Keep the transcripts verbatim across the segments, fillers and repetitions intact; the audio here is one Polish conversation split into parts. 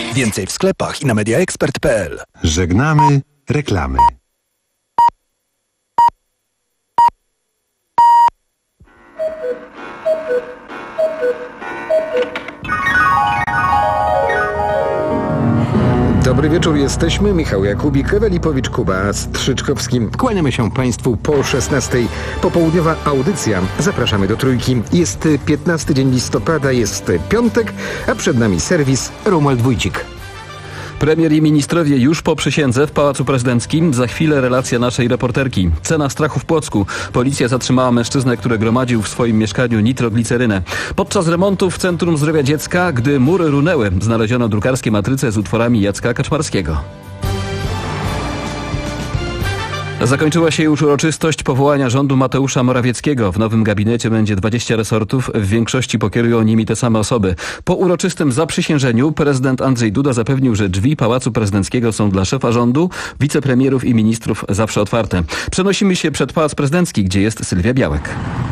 Więcej w sklepach i na mediaexpert kropka p l. Żegnamy reklamy. Dobry wieczór, jesteśmy Michał Jakubik, Ewelipowicz-Kuba z Trzyczkowskim. Kłaniamy się Państwu po szesnastej. Popołudniowa audycja. Zapraszamy do Trójki. Jest piętnasty dzień listopada, jest piątek, a przed nami serwis Romuald Wójcik. Premier i ministrowie już po przysiędze w Pałacu Prezydenckim. Za chwilę relacja naszej reporterki. Cena strachu w Płocku. Policja zatrzymała mężczyznę, który gromadził w swoim mieszkaniu nitroglicerynę. Podczas remontu w Centrum Zdrowia Dziecka, gdy mury runęły, znaleziono drukarskie matryce z utworami Jacka Kaczmarskiego. Zakończyła się już uroczystość powołania rządu Mateusza Morawieckiego. W nowym gabinecie będzie dwadzieścia resortów, w większości pokierują nimi te same osoby. Po uroczystym zaprzysiężeniu prezydent Andrzej Duda zapewnił, że drzwi Pałacu Prezydenckiego są dla szefa rządu, wicepremierów i ministrów zawsze otwarte. Przenosimy się przed Pałac Prezydencki, gdzie jest Sylwia Białek.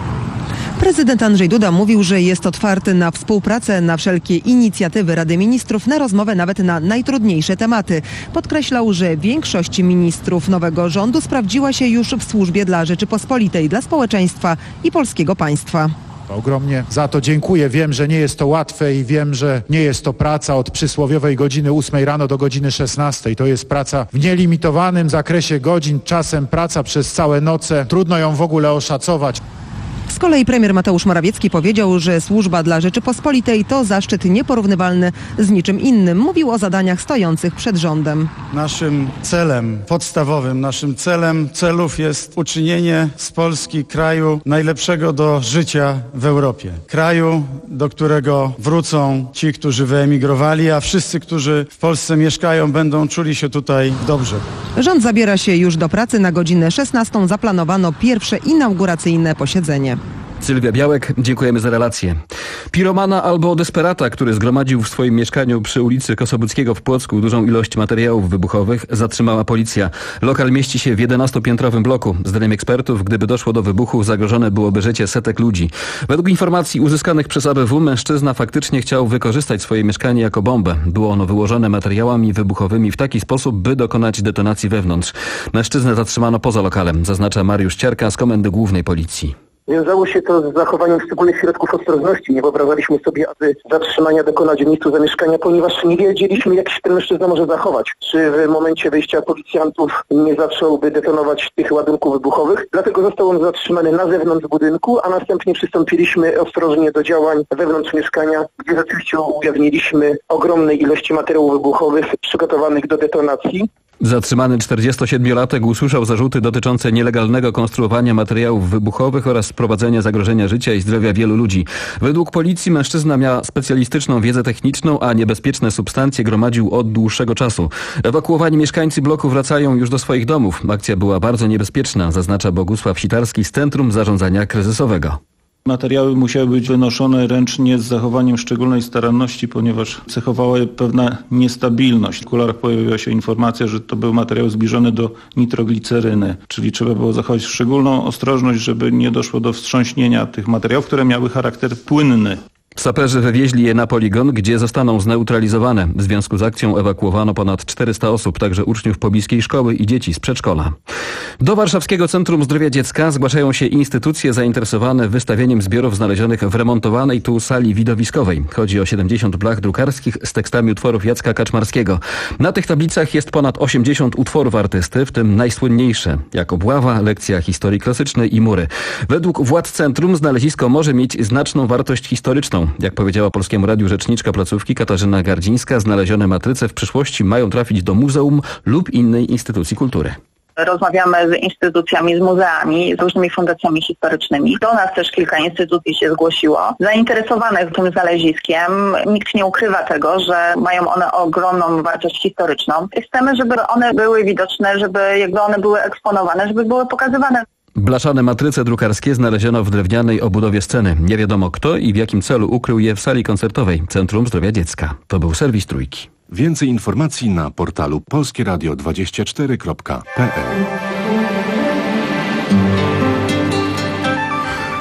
Prezydent Andrzej Duda mówił, że jest otwarty na współpracę, na wszelkie inicjatywy Rady Ministrów, na rozmowę nawet na najtrudniejsze tematy. Podkreślał, że większość ministrów nowego rządu sprawdziła się już w służbie dla Rzeczypospolitej, dla społeczeństwa i polskiego państwa. Ogromnie za to dziękuję. Wiem, że nie jest to łatwe i wiem, że nie jest to praca od przysłowiowej godziny ósmej rano do godziny szesnastej. To jest praca w nielimitowanym zakresie godzin, czasem praca przez całe noce. Trudno ją w ogóle oszacować. Z kolei premier Mateusz Morawiecki powiedział, że służba dla Rzeczypospolitej to zaszczyt nieporównywalny z niczym innym. Mówił o zadaniach stojących przed rządem. Naszym celem podstawowym, naszym celem celów jest uczynienie z Polski kraju najlepszego do życia w Europie. Kraju, do którego wrócą ci, którzy wyemigrowali, a wszyscy, którzy w Polsce mieszkają, będą czuli się tutaj dobrze. Rząd zabiera się już do pracy. Na godzinę szesnastą zaplanowano pierwsze inauguracyjne posiedzenie. Sylwia Białek, dziękujemy za relację. Piromana albo desperata, który zgromadził w swoim mieszkaniu przy ulicy Kosobuckiego w Płocku dużą ilość materiałów wybuchowych, zatrzymała policja. Lokal mieści się w jedenastopiętrowym bloku. Zdaniem ekspertów, gdyby doszło do wybuchu, zagrożone byłoby życie setek ludzi. Według informacji uzyskanych przez A B W mężczyzna faktycznie chciał wykorzystać swoje mieszkanie jako bombę. Było ono wyłożone materiałami wybuchowymi w taki sposób, by dokonać detonacji wewnątrz. Mężczyznę zatrzymano poza lokalem, zaznacza Mariusz Ciarka z Komendy Głównej Policji. Wiązało się to z zachowaniem szczególnych środków ostrożności. Nie wyobrażaliśmy sobie, aby zatrzymania dokonać w miejscu zamieszkania, ponieważ nie wiedzieliśmy, jak się ten mężczyzna może zachować. Czy w momencie wejścia policjantów nie zacząłby detonować tych ładunków wybuchowych. Dlatego został on zatrzymany na zewnątrz budynku, a następnie przystąpiliśmy ostrożnie do działań wewnątrz mieszkania, gdzie rzeczywiście ujawniliśmy ogromne ilości materiałów wybuchowych przygotowanych do detonacji. Zatrzymany czterdziestosiedmiolatek usłyszał zarzuty dotyczące nielegalnego konstruowania materiałów wybuchowych oraz prowadzenia zagrożenia życia i zdrowia wielu ludzi. Według policji mężczyzna miał specjalistyczną wiedzę techniczną, a niebezpieczne substancje gromadził od dłuższego czasu. Ewakuowani mieszkańcy bloku wracają już do swoich domów. Akcja była bardzo niebezpieczna, zaznacza Bogusław Sitarski z Centrum Zarządzania Kryzysowego. Materiały musiały być wynoszone ręcznie z zachowaniem szczególnej staranności, ponieważ cechowała je pewna niestabilność. W kularach pojawiła się informacja, że to był materiał zbliżony do nitrogliceryny, czyli trzeba było zachować szczególną ostrożność, żeby nie doszło do wstrząśnienia tych materiałów, które miały charakter płynny. Saperzy wywieźli je na poligon, gdzie zostaną zneutralizowane. W związku z akcją ewakuowano ponad czterysta osób, także uczniów pobliskiej szkoły i dzieci z przedszkola. Do Warszawskiego Centrum Zdrowia Dziecka zgłaszają się instytucje zainteresowane wystawieniem zbiorów znalezionych w remontowanej tu sali widowiskowej. Chodzi o siedemdziesiąt blach drukarskich z tekstami utworów Jacka Kaczmarskiego. Na tych tablicach jest ponad osiemdziesiąt utworów artysty, w tym najsłynniejsze, jak Obława, lekcja historii klasycznej i Mury. Według władz centrum znalezisko może mieć znaczną wartość historyczną. Jak powiedziała Polskiemu Radiu rzeczniczka placówki Katarzyna Gardzińska, znalezione matryce w przyszłości mają trafić do muzeum lub innej instytucji kultury. Rozmawiamy z instytucjami, z muzeami, z różnymi fundacjami historycznymi. Do nas też kilka instytucji się zgłosiło, zainteresowanych tym znaleziskiem. Nikt nie ukrywa tego, że mają one ogromną wartość historyczną. Chcemy, żeby one były widoczne, żeby jakby one były eksponowane, żeby były pokazywane. Blaszane matryce drukarskie znaleziono w drewnianej obudowie sceny. Nie wiadomo kto i w jakim celu ukrył je w sali koncertowej Centrum Zdrowia Dziecka. To był serwis Trójki. Więcej informacji na portalu polskie radio dwadzieścia cztery kropka p l.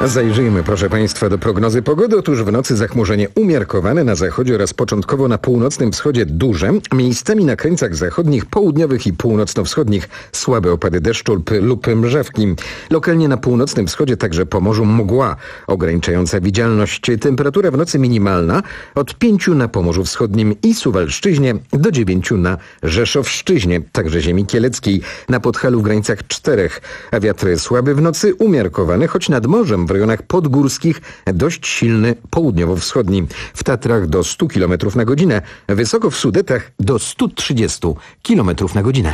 Zajrzyjmy, proszę Państwa, do prognozy pogody. Otóż w nocy zachmurzenie umiarkowane na zachodzie oraz początkowo na północnym wschodzie duże. Miejscami na krańcach zachodnich, południowych i północno-wschodnich słabe opady deszczu lub, lub mrzawki. Lokalnie na północnym wschodzie, także po morzu mgła ograniczająca widzialność. Temperatura w nocy minimalna od pięciu na Pomorzu Wschodnim i Suwalszczyźnie do dziewięciu na Rzeszowszczyźnie, także ziemi kieleckiej. Na Podhalu w granicach czterech, a wiatr słaby w nocy, umiarkowany, choć nad morzem w rejonach podgórskich dość silny południowo-wschodni. W Tatrach do stu kilometrów na godzinę, wysoko w Sudetach do stu trzydziestu kilometrów na godzinę.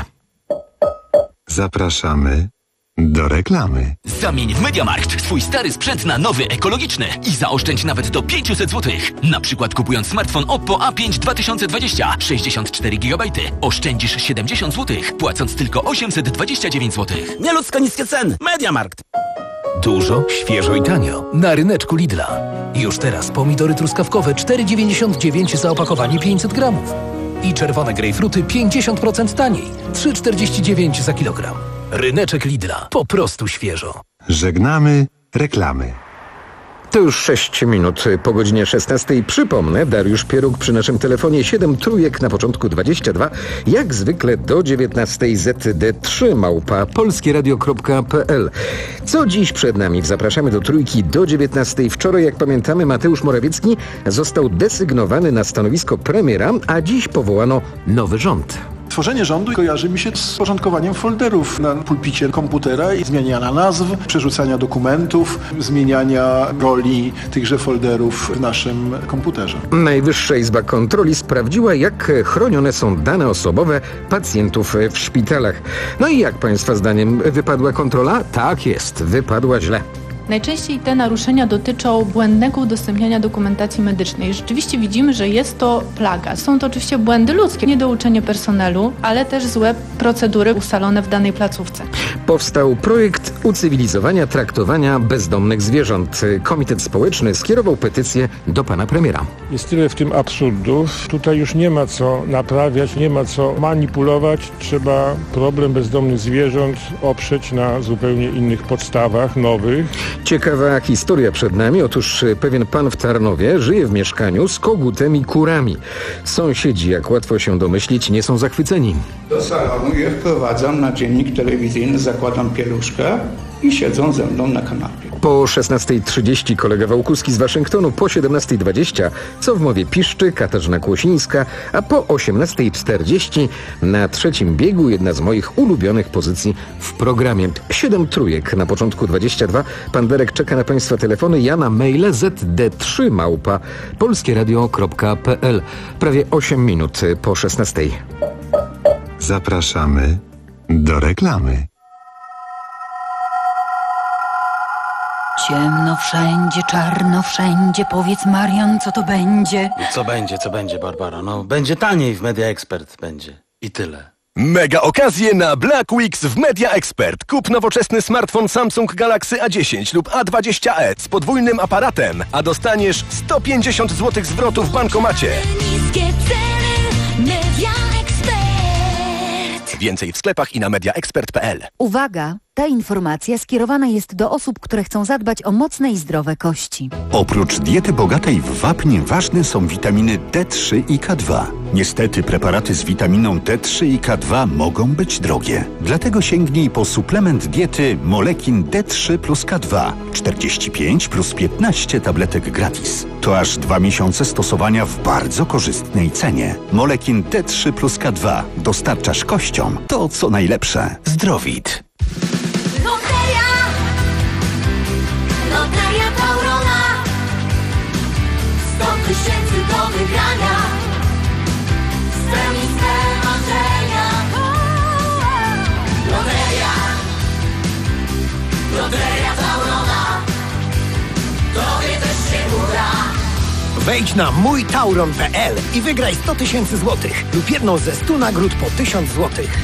Zapraszamy do reklamy. Zamień w MediaMarkt swój stary sprzęt na nowy, ekologiczny i zaoszczędź nawet do pięćset złotych. Na przykład kupując smartfon Oppo A pięć dwa tysiące dwadzieścia, sześćdziesiąt cztery gigabajty, oszczędzisz siedemdziesiąt złotych, płacąc tylko osiemset dwadzieścia dziewięć złotych. Nieludzko niskie ceny. MediaMarkt. Dużo, świeżo i tanio. Na ryneczku Lidla. Już teraz pomidory truskawkowe cztery dziewięćdziesiąt dziewięć za opakowanie pięćset gramów. I czerwone grejpfruty pięćdziesiąt procent taniej. trzy czterdzieści dziewięć za kilogram. Ryneczek Lidla. Po prostu świeżo. Żegnamy reklamy. To już sześć minut po godzinie szesnastej. Przypomnę, Dariusz Pieruk przy naszym telefonie, siedem trójek na początku dwadzieścia dwa. Jak zwykle do dziewiętnastej Z D trzy małpa polskieradio kropka p l. Co dziś przed nami? Zapraszamy do trójki do dziewiętnastej. Wczoraj, jak pamiętamy, Mateusz Morawiecki został desygnowany na stanowisko premiera, a dziś powołano nowy rząd. Tworzenie rządu kojarzy mi się z porządkowaniem folderów na pulpicie komputera i zmieniania nazw, przerzucania dokumentów, zmieniania roli tychże folderów w naszym komputerze. Najwyższa Izba Kontroli sprawdziła, jak chronione są dane osobowe pacjentów w szpitalach. No i jak Państwa zdaniem wypadła kontrola? Tak jest, wypadła źle. Najczęściej te naruszenia dotyczą błędnego udostępniania dokumentacji medycznej. Rzeczywiście widzimy, że jest to plaga. Są to oczywiście błędy ludzkie, niedouczenie personelu, ale też złe procedury ustalone w danej placówce. Powstał projekt ucywilizowania traktowania bezdomnych zwierząt. Komitet Społeczny skierował petycję do pana premiera. Jest tyle w tym absurdów. Tutaj już nie ma co naprawiać, nie ma co manipulować. Trzeba problem bezdomnych zwierząt oprzeć na zupełnie innych podstawach, nowych. Ciekawa historia przed nami. Otóż pewien pan w Tarnowie żyje w mieszkaniu z kogutem i kurami. Sąsiedzi, jak łatwo się domyślić, nie są zachwyceni. Do salonu je wprowadzam na dziennik telewizyjny, zakładam pieluszkę i siedzą ze mną na kanapie. Po szesnastej trzydzieści kolega Wałkuski z Waszyngtonu, po siedemnastej dwadzieścia co w mowie piszczy Katarzyna Kłosińska, a po osiemnastej czterdzieści na trzecim biegu jedna z moich ulubionych pozycji w programie. Siedem trójek na początku dwadzieścia dwa. Pan Derek czeka na Państwa telefony. Ja na maile z d trzy małpa polskieradio kropka p l. Prawie osiem minut po szesnastej. Zapraszamy do reklamy. Ciemno wszędzie, czarno wszędzie. Powiedz, Marian, co to będzie? Co będzie, co będzie, Barbara? No, będzie taniej w Media Expert, będzie. I tyle. Mega okazje na Black Weeks w Media Expert. Kup nowoczesny smartfon Samsung Galaxy A dziesięć lub A dwadzieścia e z podwójnym aparatem, a dostaniesz sto pięćdziesiąt złotych zwrotu w bankomacie. Niskie ceny, Media Expert. Więcej w sklepach i na media expert kropka p l. Uwaga! Ta informacja skierowana jest do osób, które chcą zadbać o mocne i zdrowe kości. Oprócz diety bogatej w wapń ważne są witaminy D trzy i K dwa. Niestety preparaty z witaminą D trzy i K dwa mogą być drogie. Dlatego sięgnij po suplement diety Molekin D trzy plus K dwa. czterdzieści pięć plus piętnaście tabletek gratis. To aż dwa miesiące stosowania w bardzo korzystnej cenie. Molekin D trzy plus K dwa. Dostarczasz kościom to, co najlepsze. Zdrowit. Loteria, Loteria Taurona, sto tysięcy do wygrania, spełnij swe marzenia. Loteria, Loteria Taurona, tobie też się uda. Wejdź na mój tauron kropka p l i wygraj sto tysięcy złotych lub jedną ze stu nagród po tysiąc złotych.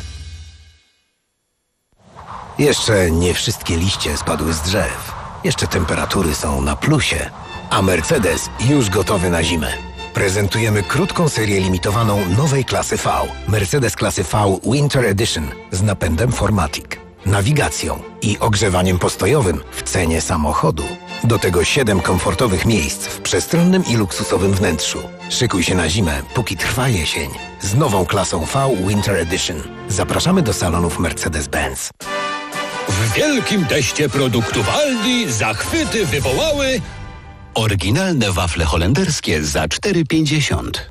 Jeszcze nie wszystkie liście spadły z drzew. Jeszcze temperatury są na plusie. A Mercedes już gotowy na zimę. Prezentujemy krótką serię limitowaną nowej klasy V. Mercedes klasy V Winter Edition z napędem four matic. nawigacją i ogrzewaniem postojowym w cenie samochodu. Do tego siedem komfortowych miejsc w przestronnym i luksusowym wnętrzu. Szykuj się na zimę, póki trwa jesień. Z nową klasą V Winter Edition. Zapraszamy do salonów Mercedes-Benz. W wielkim teście produktów Aldi zachwyty wywołały oryginalne wafle holenderskie za cztery pięćdziesiąt.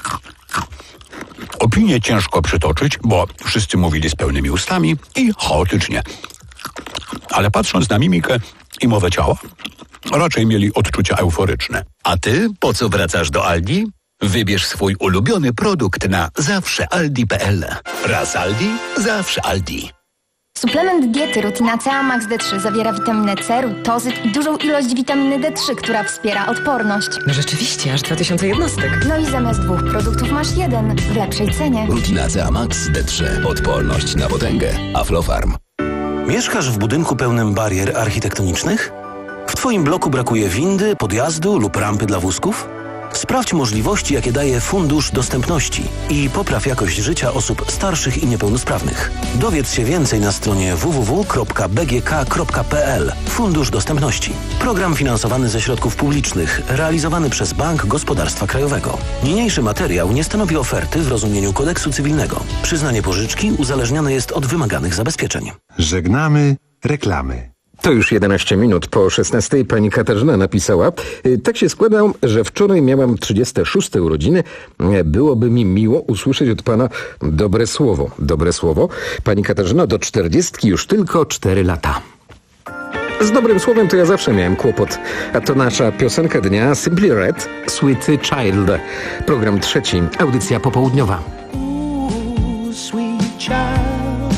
Opinię ciężko przytoczyć, bo wszyscy mówili z pełnymi ustami i chaotycznie. Ale patrząc na mimikę i mowę ciała, raczej mieli odczucia euforyczne. A ty po co wracasz do Aldi? Wybierz swój ulubiony produkt na zawsze aldi kropka p l. Raz Aldi, zawsze Aldi. Suplement diety Rutina C A Max D trzy zawiera witaminę C, rutozyt i dużą ilość witaminy D trzy, która wspiera odporność. No rzeczywiście, aż dwa tysiące jednostek. No i zamiast dwóch produktów masz jeden w lepszej cenie. Rutina C A Max D trzy. Odporność na potęgę. Aflofarm. Mieszkasz w budynku pełnym barier architektonicznych? W twoim bloku brakuje windy, podjazdu lub rampy dla wózków? Sprawdź możliwości, jakie daje Fundusz Dostępności i popraw jakość życia osób starszych i niepełnosprawnych. Dowiedz się więcej na stronie w w w kropka b g k kropka p l. Fundusz Dostępności. Program finansowany ze środków publicznych, realizowany przez Bank Gospodarstwa Krajowego. Niniejszy materiał nie stanowi oferty w rozumieniu kodeksu cywilnego. Przyznanie pożyczki uzależnione jest od wymaganych zabezpieczeń. Żegnamy reklamy. To już jedenaście minut po szesnastej. Pani Katarzyna napisała: tak się składa, że wczoraj miałam trzydzieste szóste urodziny. Byłoby mi miło usłyszeć od pana dobre słowo. Dobre słowo? Pani Katarzyna, do czterdziestki już tylko cztery lata. Z dobrym słowem to ja zawsze miałem kłopot. A to nasza piosenka dnia Simply Red, Sweet Child. Program trzeci, audycja popołudniowa. Ooh, sweet child.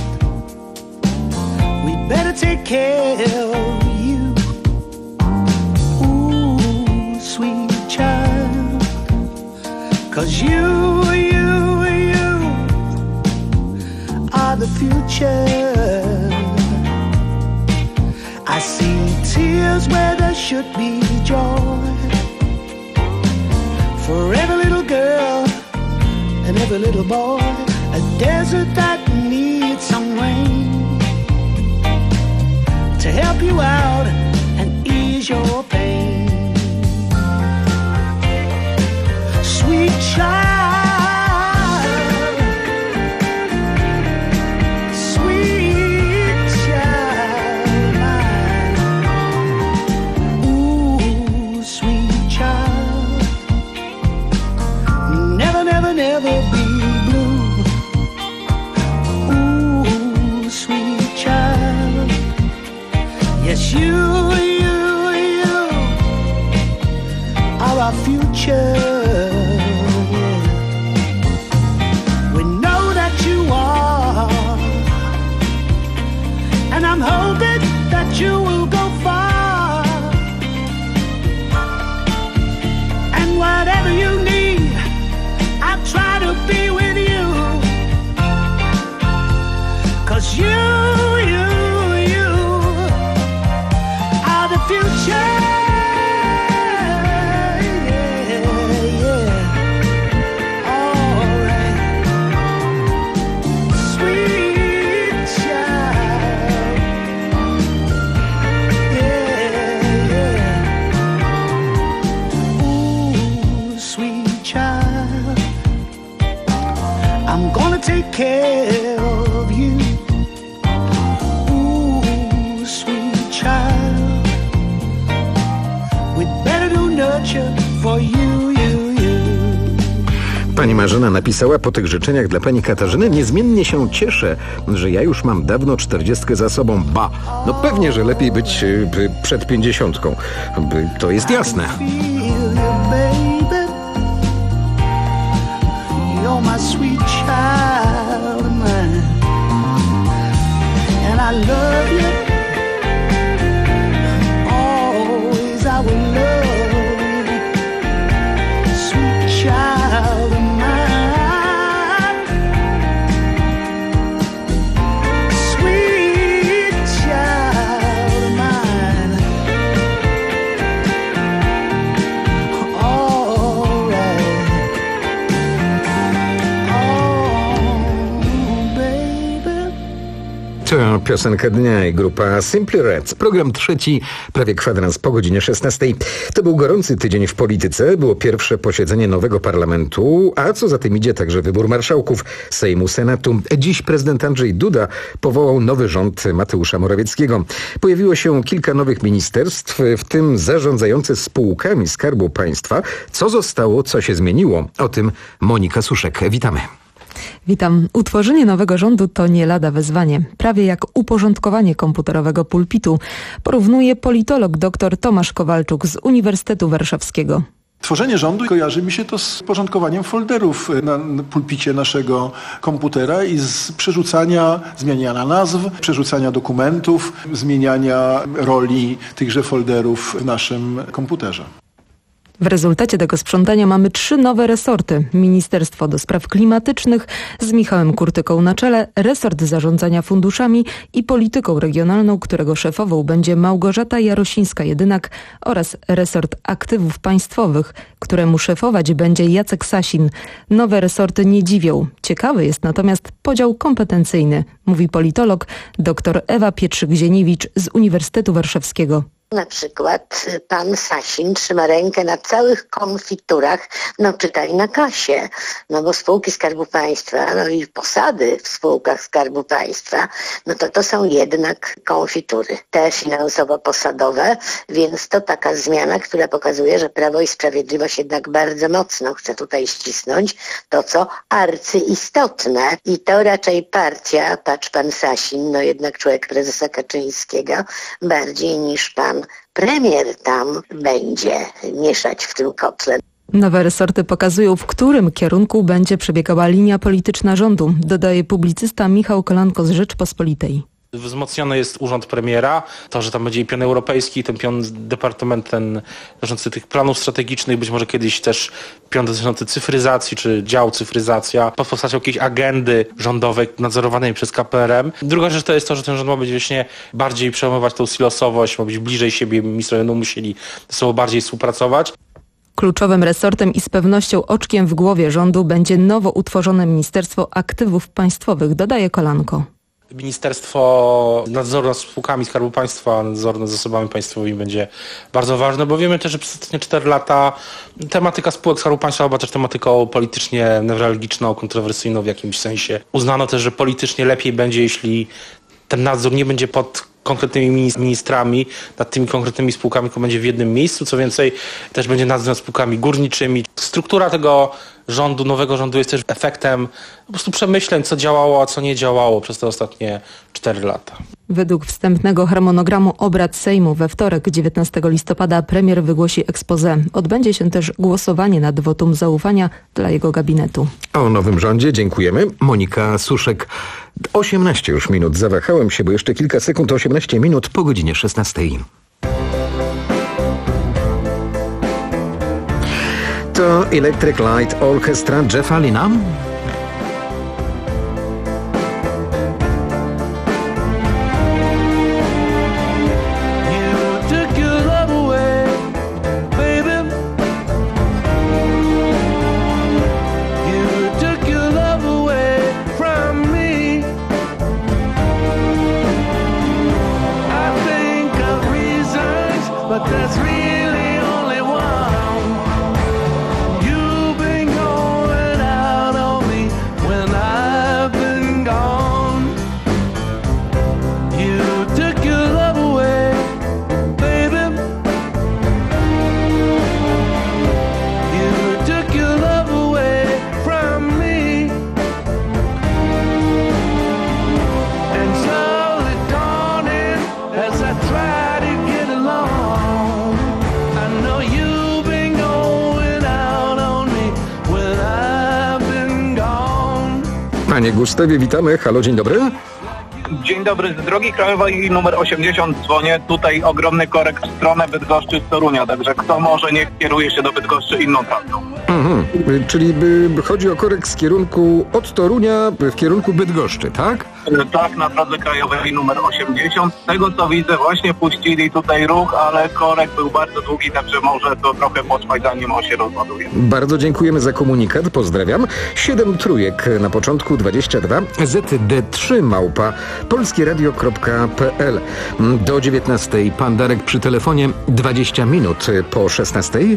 Better take care of you. Ooh, sweet child. 'Cause you, you, you are the future. I see tears where there should be joy. For every little girl and every little boy, a desert that needs some rain to help you out and ease your pain. Sweet child, sweet child mine. Ooh, sweet child, never, never, never be blue. Ooh, sweet child. Yes, you, you, you are our future. We know that you are, and I'm hoping that you will go far. And whatever you need, I'll try to be with you. 'Cause you, you future, yeah, yeah, all right, sweet child, yeah, yeah, ooh, sweet child, I'm gonna take care of you, ooh, sweet child. For you, you, you. Pani Marzena napisała po tych życzeniach dla pani Katarzyny: niezmiennie się cieszę, że ja już mam dawno czterdziestkę za sobą. Ba, no pewnie, że lepiej być y, przed pięćdziesiątką. To jest jasne. You're my sweet child of mine, and I love you. Always I will love. Child of mine, sweet child of mine. To piosenka dnia i grupa Simply Red. Program trzeci, prawie kwadrans po godzinie szesnastej. To był gorący tydzień w polityce. Było pierwsze posiedzenie nowego parlamentu, a co za tym idzie także wybór marszałków Sejmu, Senatu. Dziś prezydent Andrzej Duda powołał nowy rząd Mateusza Morawieckiego. Pojawiło się kilka nowych ministerstw, w tym zarządzające spółkami Skarbu Państwa. Co zostało, co się zmieniło? O tym Monika Suszek. Witamy. Witam. Utworzenie nowego rządu to nie lada wyzwanie. Prawie jak uporządkowanie komputerowego pulpitu, porównuje politolog dr Tomasz Kowalczuk z Uniwersytetu Warszawskiego. Tworzenie rządu kojarzy mi się to z porządkowaniem folderów na pulpicie naszego komputera i z przerzucania, zmieniania nazw, przerzucania dokumentów, zmieniania roli tychże folderów w naszym komputerze. W rezultacie tego sprzątania mamy trzy nowe resorty. Ministerstwo do Spraw Klimatycznych z Michałem Kurtyką na czele, resort zarządzania funduszami i polityką regionalną, którego szefową będzie Małgorzata Jarosińska-Jedynak, oraz resort aktywów państwowych, któremu szefować będzie Jacek Sasin. Nowe resorty nie dziwią. Ciekawy jest natomiast podział kompetencyjny, mówi politolog dr Ewa Pietrzyk-Zieniewicz z Uniwersytetu Warszawskiego. Na przykład pan Sasin trzyma rękę na całych konfiturach, no czytaj na kasie, no bo spółki Skarbu Państwa, no i posady w spółkach Skarbu Państwa, no to to są jednak konfitury, te finansowo-posadowe, więc to taka zmiana, która pokazuje, że Prawo i Sprawiedliwość jednak bardzo mocno chce tutaj ścisnąć to, co arcyistotne i to raczej partia, patrz pan Sasin, no jednak człowiek prezesa Kaczyńskiego, bardziej niż pan premier tam będzie mieszać w tym kotle. Nowe resorty pokazują, w którym kierunku będzie przebiegała linia polityczna rządu, dodaje publicysta Michał Kolanko z Rzeczpospolitej. Wzmocniony jest urząd premiera, to, że tam będzie i pion europejski, ten pion, departament ten dotyczący tych planów strategicznych, być może kiedyś też pion dotyczący cyfryzacji, czy dział cyfryzacja, pod postacią jakiejś agendy rządowej nadzorowanej przez K P R M. Druga rzecz to jest to, że ten rząd ma być właśnie bardziej przejmować tą silosowość, ma być bliżej siebie, ministrowie będą musieli ze sobą bardziej współpracować. Kluczowym resortem i z pewnością oczkiem w głowie rządu będzie nowo utworzone Ministerstwo Aktywów Państwowych, dodaje Kolanko. Ministerstwo nadzoru nad spółkami Skarbu Państwa, nadzoru nad zasobami państwowymi będzie bardzo ważne, bo wiemy też, że przez ostatnie cztery lata tematyka spółek Skarbu Państwa była też tematyką politycznie newralgiczną, kontrowersyjną w jakimś sensie. Uznano też, że politycznie lepiej będzie, jeśli ten nadzór nie będzie pod konkretnymi ministrami nad tymi konkretnymi spółkami, tylko będzie w jednym miejscu. Co więcej, też będzie nadzór nad spółkami górniczymi. Struktura tego rządu, nowego rządu jest też efektem po prostu przemyśleń, co działało, a co nie działało przez te ostatnie cztery lata. Według wstępnego harmonogramu obrad Sejmu we wtorek, dziewiętnastego listopada, premier wygłosi exposé. Odbędzie się też głosowanie nad wotum zaufania dla jego gabinetu. O nowym rządzie dziękujemy. Monika Suszek. osiemnaście już minut. Zawahałem się, bo jeszcze kilka sekund, osiemnaście minut po godzinie szesnastej. To Electric Light Orchestra Jeffa Lynna. Panie Gustawie, witamy. Halo, dzień dobry. Dzień dobry, z drogi krajowej numer osiemdziesiąt dzwonię. Tutaj ogromny korek w stronę Bydgoszczy z Torunia, także kto może, niech kieruje się do Bydgoszczy inną trasą. Mhm. Czyli by, chodzi o korek z kierunku od Torunia w kierunku Bydgoszczy, tak? Tak, na drodze krajowej numer osiemdziesiąt. Z tego co widzę, właśnie puścili tutaj ruch, ale korek był bardzo długi, także może to trochę potrwać, zanim on się rozładuje. Bardzo dziękujemy za komunikat, pozdrawiam. Siedem trójek na początku dwadzieścia dwa, Z D trzy małpa polskieradio kropka p l. Do dziewiętnastej pan Darek przy telefonie, dwadzieścia minut po szesnastej.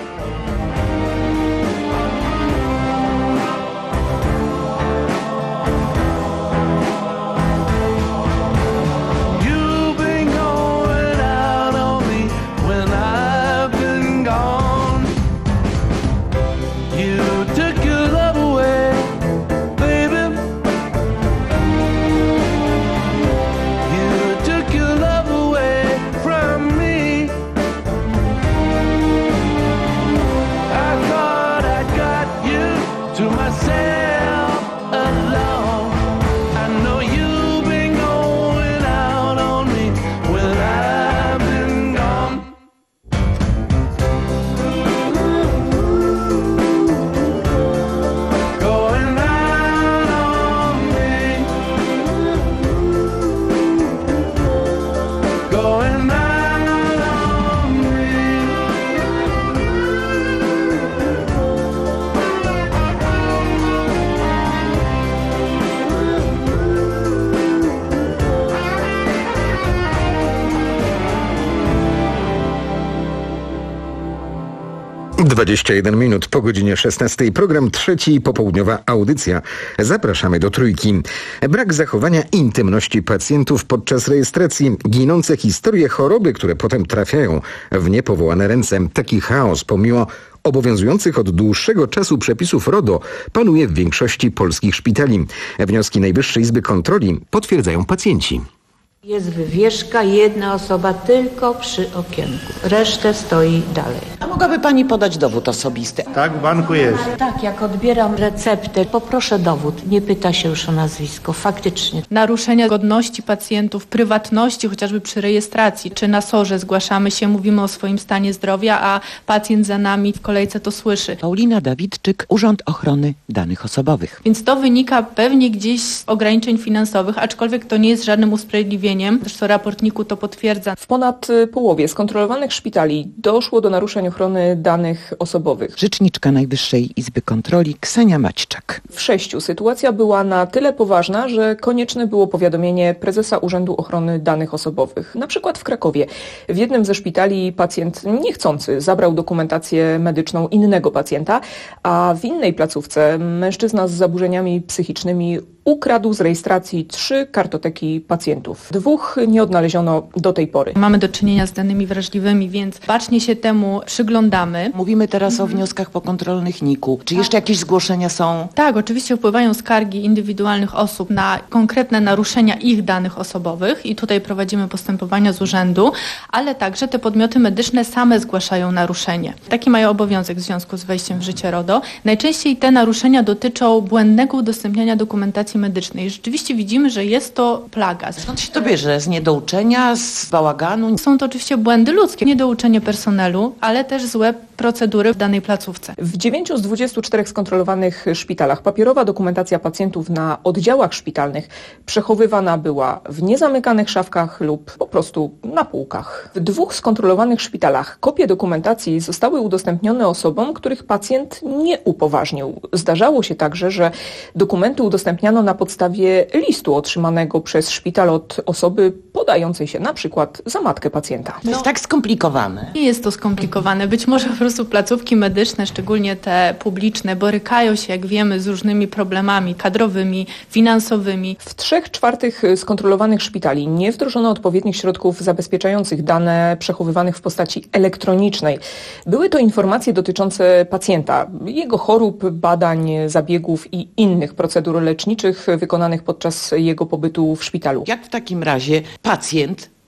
dwadzieścia jeden minut po godzinie szesnastej. Program trzeci, popołudniowa audycja. Zapraszamy do Trójki. Brak zachowania intymności pacjentów podczas rejestracji, ginące historie choroby, które potem trafiają w niepowołane ręce. Taki chaos pomimo obowiązujących od dłuższego czasu przepisów RODO panuje w większości polskich szpitali. Wnioski Najwyższej Izby Kontroli potwierdzają pacjenci. Jest wywieszka, jedna osoba tylko przy okienku. Resztę stoi dalej. A mogłaby pani podać dowód osobisty? Tak, w banku jest. Tak, jak odbieram receptę, poproszę dowód. Nie pyta się już o nazwisko. Faktycznie. Naruszenia godności pacjentów, prywatności, chociażby przy rejestracji, czy na sorze zgłaszamy się, mówimy o swoim stanie zdrowia, a pacjent za nami w kolejce to słyszy. Paulina Dawidczyk, Urząd Ochrony Danych Osobowych. Więc to wynika pewnie gdzieś z ograniczeń finansowych, aczkolwiek to nie jest żadnym usprawiedliwieniem. Zresztą raport N I K U to potwierdza. W ponad połowie skontrolowanych szpitali doszło do naruszeń ochrony danych osobowych. Rzeczniczka Najwyższej Izby Kontroli Ksenia Maćczak. W sześciu sytuacja była na tyle poważna, że konieczne było powiadomienie prezesa Urzędu Ochrony Danych Osobowych. Na przykład w Krakowie. W jednym ze szpitali pacjent niechcący zabrał dokumentację medyczną innego pacjenta, a w innej placówce mężczyzna z zaburzeniami psychicznymi ukradł z rejestracji trzy kartoteki pacjentów. Dwóch nie odnaleziono do tej pory. Mamy do czynienia z danymi wrażliwymi, więc bacznie się temu przyglądamy. Mówimy teraz mhm. o wnioskach pokontrolnych N I K U. Czy tak. jeszcze jakieś zgłoszenia są? Tak, oczywiście wpływają skargi indywidualnych osób na konkretne naruszenia ich danych osobowych i tutaj prowadzimy postępowania z urzędu, ale także te podmioty medyczne same zgłaszają naruszenie. Taki mają obowiązek w związku z wejściem w życie RODO. Najczęściej te naruszenia dotyczą błędnego udostępniania dokumentacji medycznej. Rzeczywiście widzimy, że jest to plaga. Skąd się to bierze? Z niedouczenia, z bałaganu? Są to oczywiście błędy ludzkie, niedouczenie personelu, ale też złe procedury w danej placówce. W dziewięciu z dwudziestu czterech skontrolowanych szpitalach papierowa dokumentacja pacjentów na oddziałach szpitalnych przechowywana była w niezamykanych szafkach lub po prostu na półkach. W dwóch skontrolowanych szpitalach kopie dokumentacji zostały udostępnione osobom, których pacjent nie upoważnił. Zdarzało się także, że dokumenty udostępniano na podstawie listu otrzymanego przez szpital od osoby podającej się na przykład za matkę pacjenta. To jest tak skomplikowane. Nie jest to skomplikowane. Być może po prostu placówki medyczne, szczególnie te publiczne, borykają się, jak wiemy, z różnymi problemami kadrowymi, finansowymi. W trzech czwartych skontrolowanych szpitali nie wdrożono odpowiednich środków zabezpieczających dane przechowywanych w postaci elektronicznej. Były to informacje dotyczące pacjenta, jego chorób, badań, zabiegów i innych procedur leczniczych wykonanych podczas jego pobytu w szpitalu. Jak w takim razie pacjent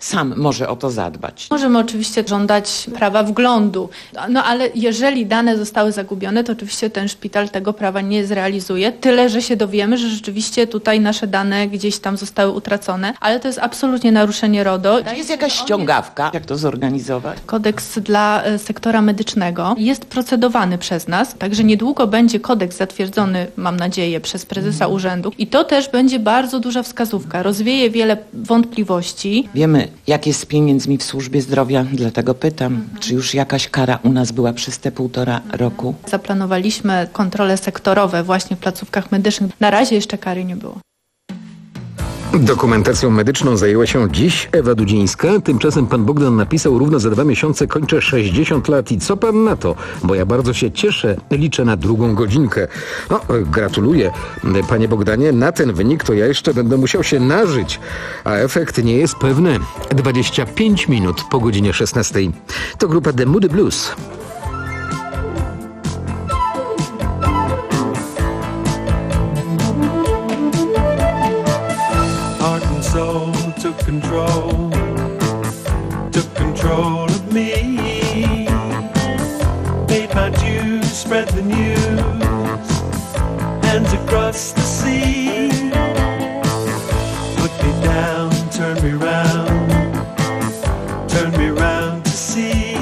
sam może o to zadbać? Możemy oczywiście żądać prawa wglądu, no ale jeżeli dane zostały zagubione, to oczywiście ten szpital tego prawa nie zrealizuje, tyle że się dowiemy, że rzeczywiście tutaj nasze dane gdzieś tam zostały utracone, ale to jest absolutnie naruszenie RODO. Czy jest jakaś ściągawka? Jak to zorganizować? Kodeks dla sektora medycznego jest procedowany przez nas, także niedługo będzie kodeks zatwierdzony, mam nadzieję, przez prezesa urzędu i to też będzie bardzo duża wskazówka, rozwieje wiele wątpliwości. Wiemy, jak jest z pieniędzmi w służbie zdrowia, dlatego pytam, czy już jakaś kara u nas była przez te półtora roku? Zaplanowaliśmy kontrole sektorowe właśnie w placówkach medycznych. Na razie jeszcze kary nie było. Dokumentacją medyczną zajęła się dziś Ewa Dudzińska. Tymczasem pan Bogdan napisał: równo za dwa miesiące kończę sześćdziesiąt lat i co pan na to? Bo ja bardzo się cieszę, liczę na drugą godzinkę. No, gratuluję, panie Bogdanie. Na ten wynik to ja jeszcze będę musiał się nażyć, a efekt nie jest pewny. dwadzieścia pięć minut po godzinie szesnastej. To grupa The Moody Blues. Soul took control, took control of me. Paid my dues, spread the news, hands across the sea. Put me down, turn me round, turn me round to see.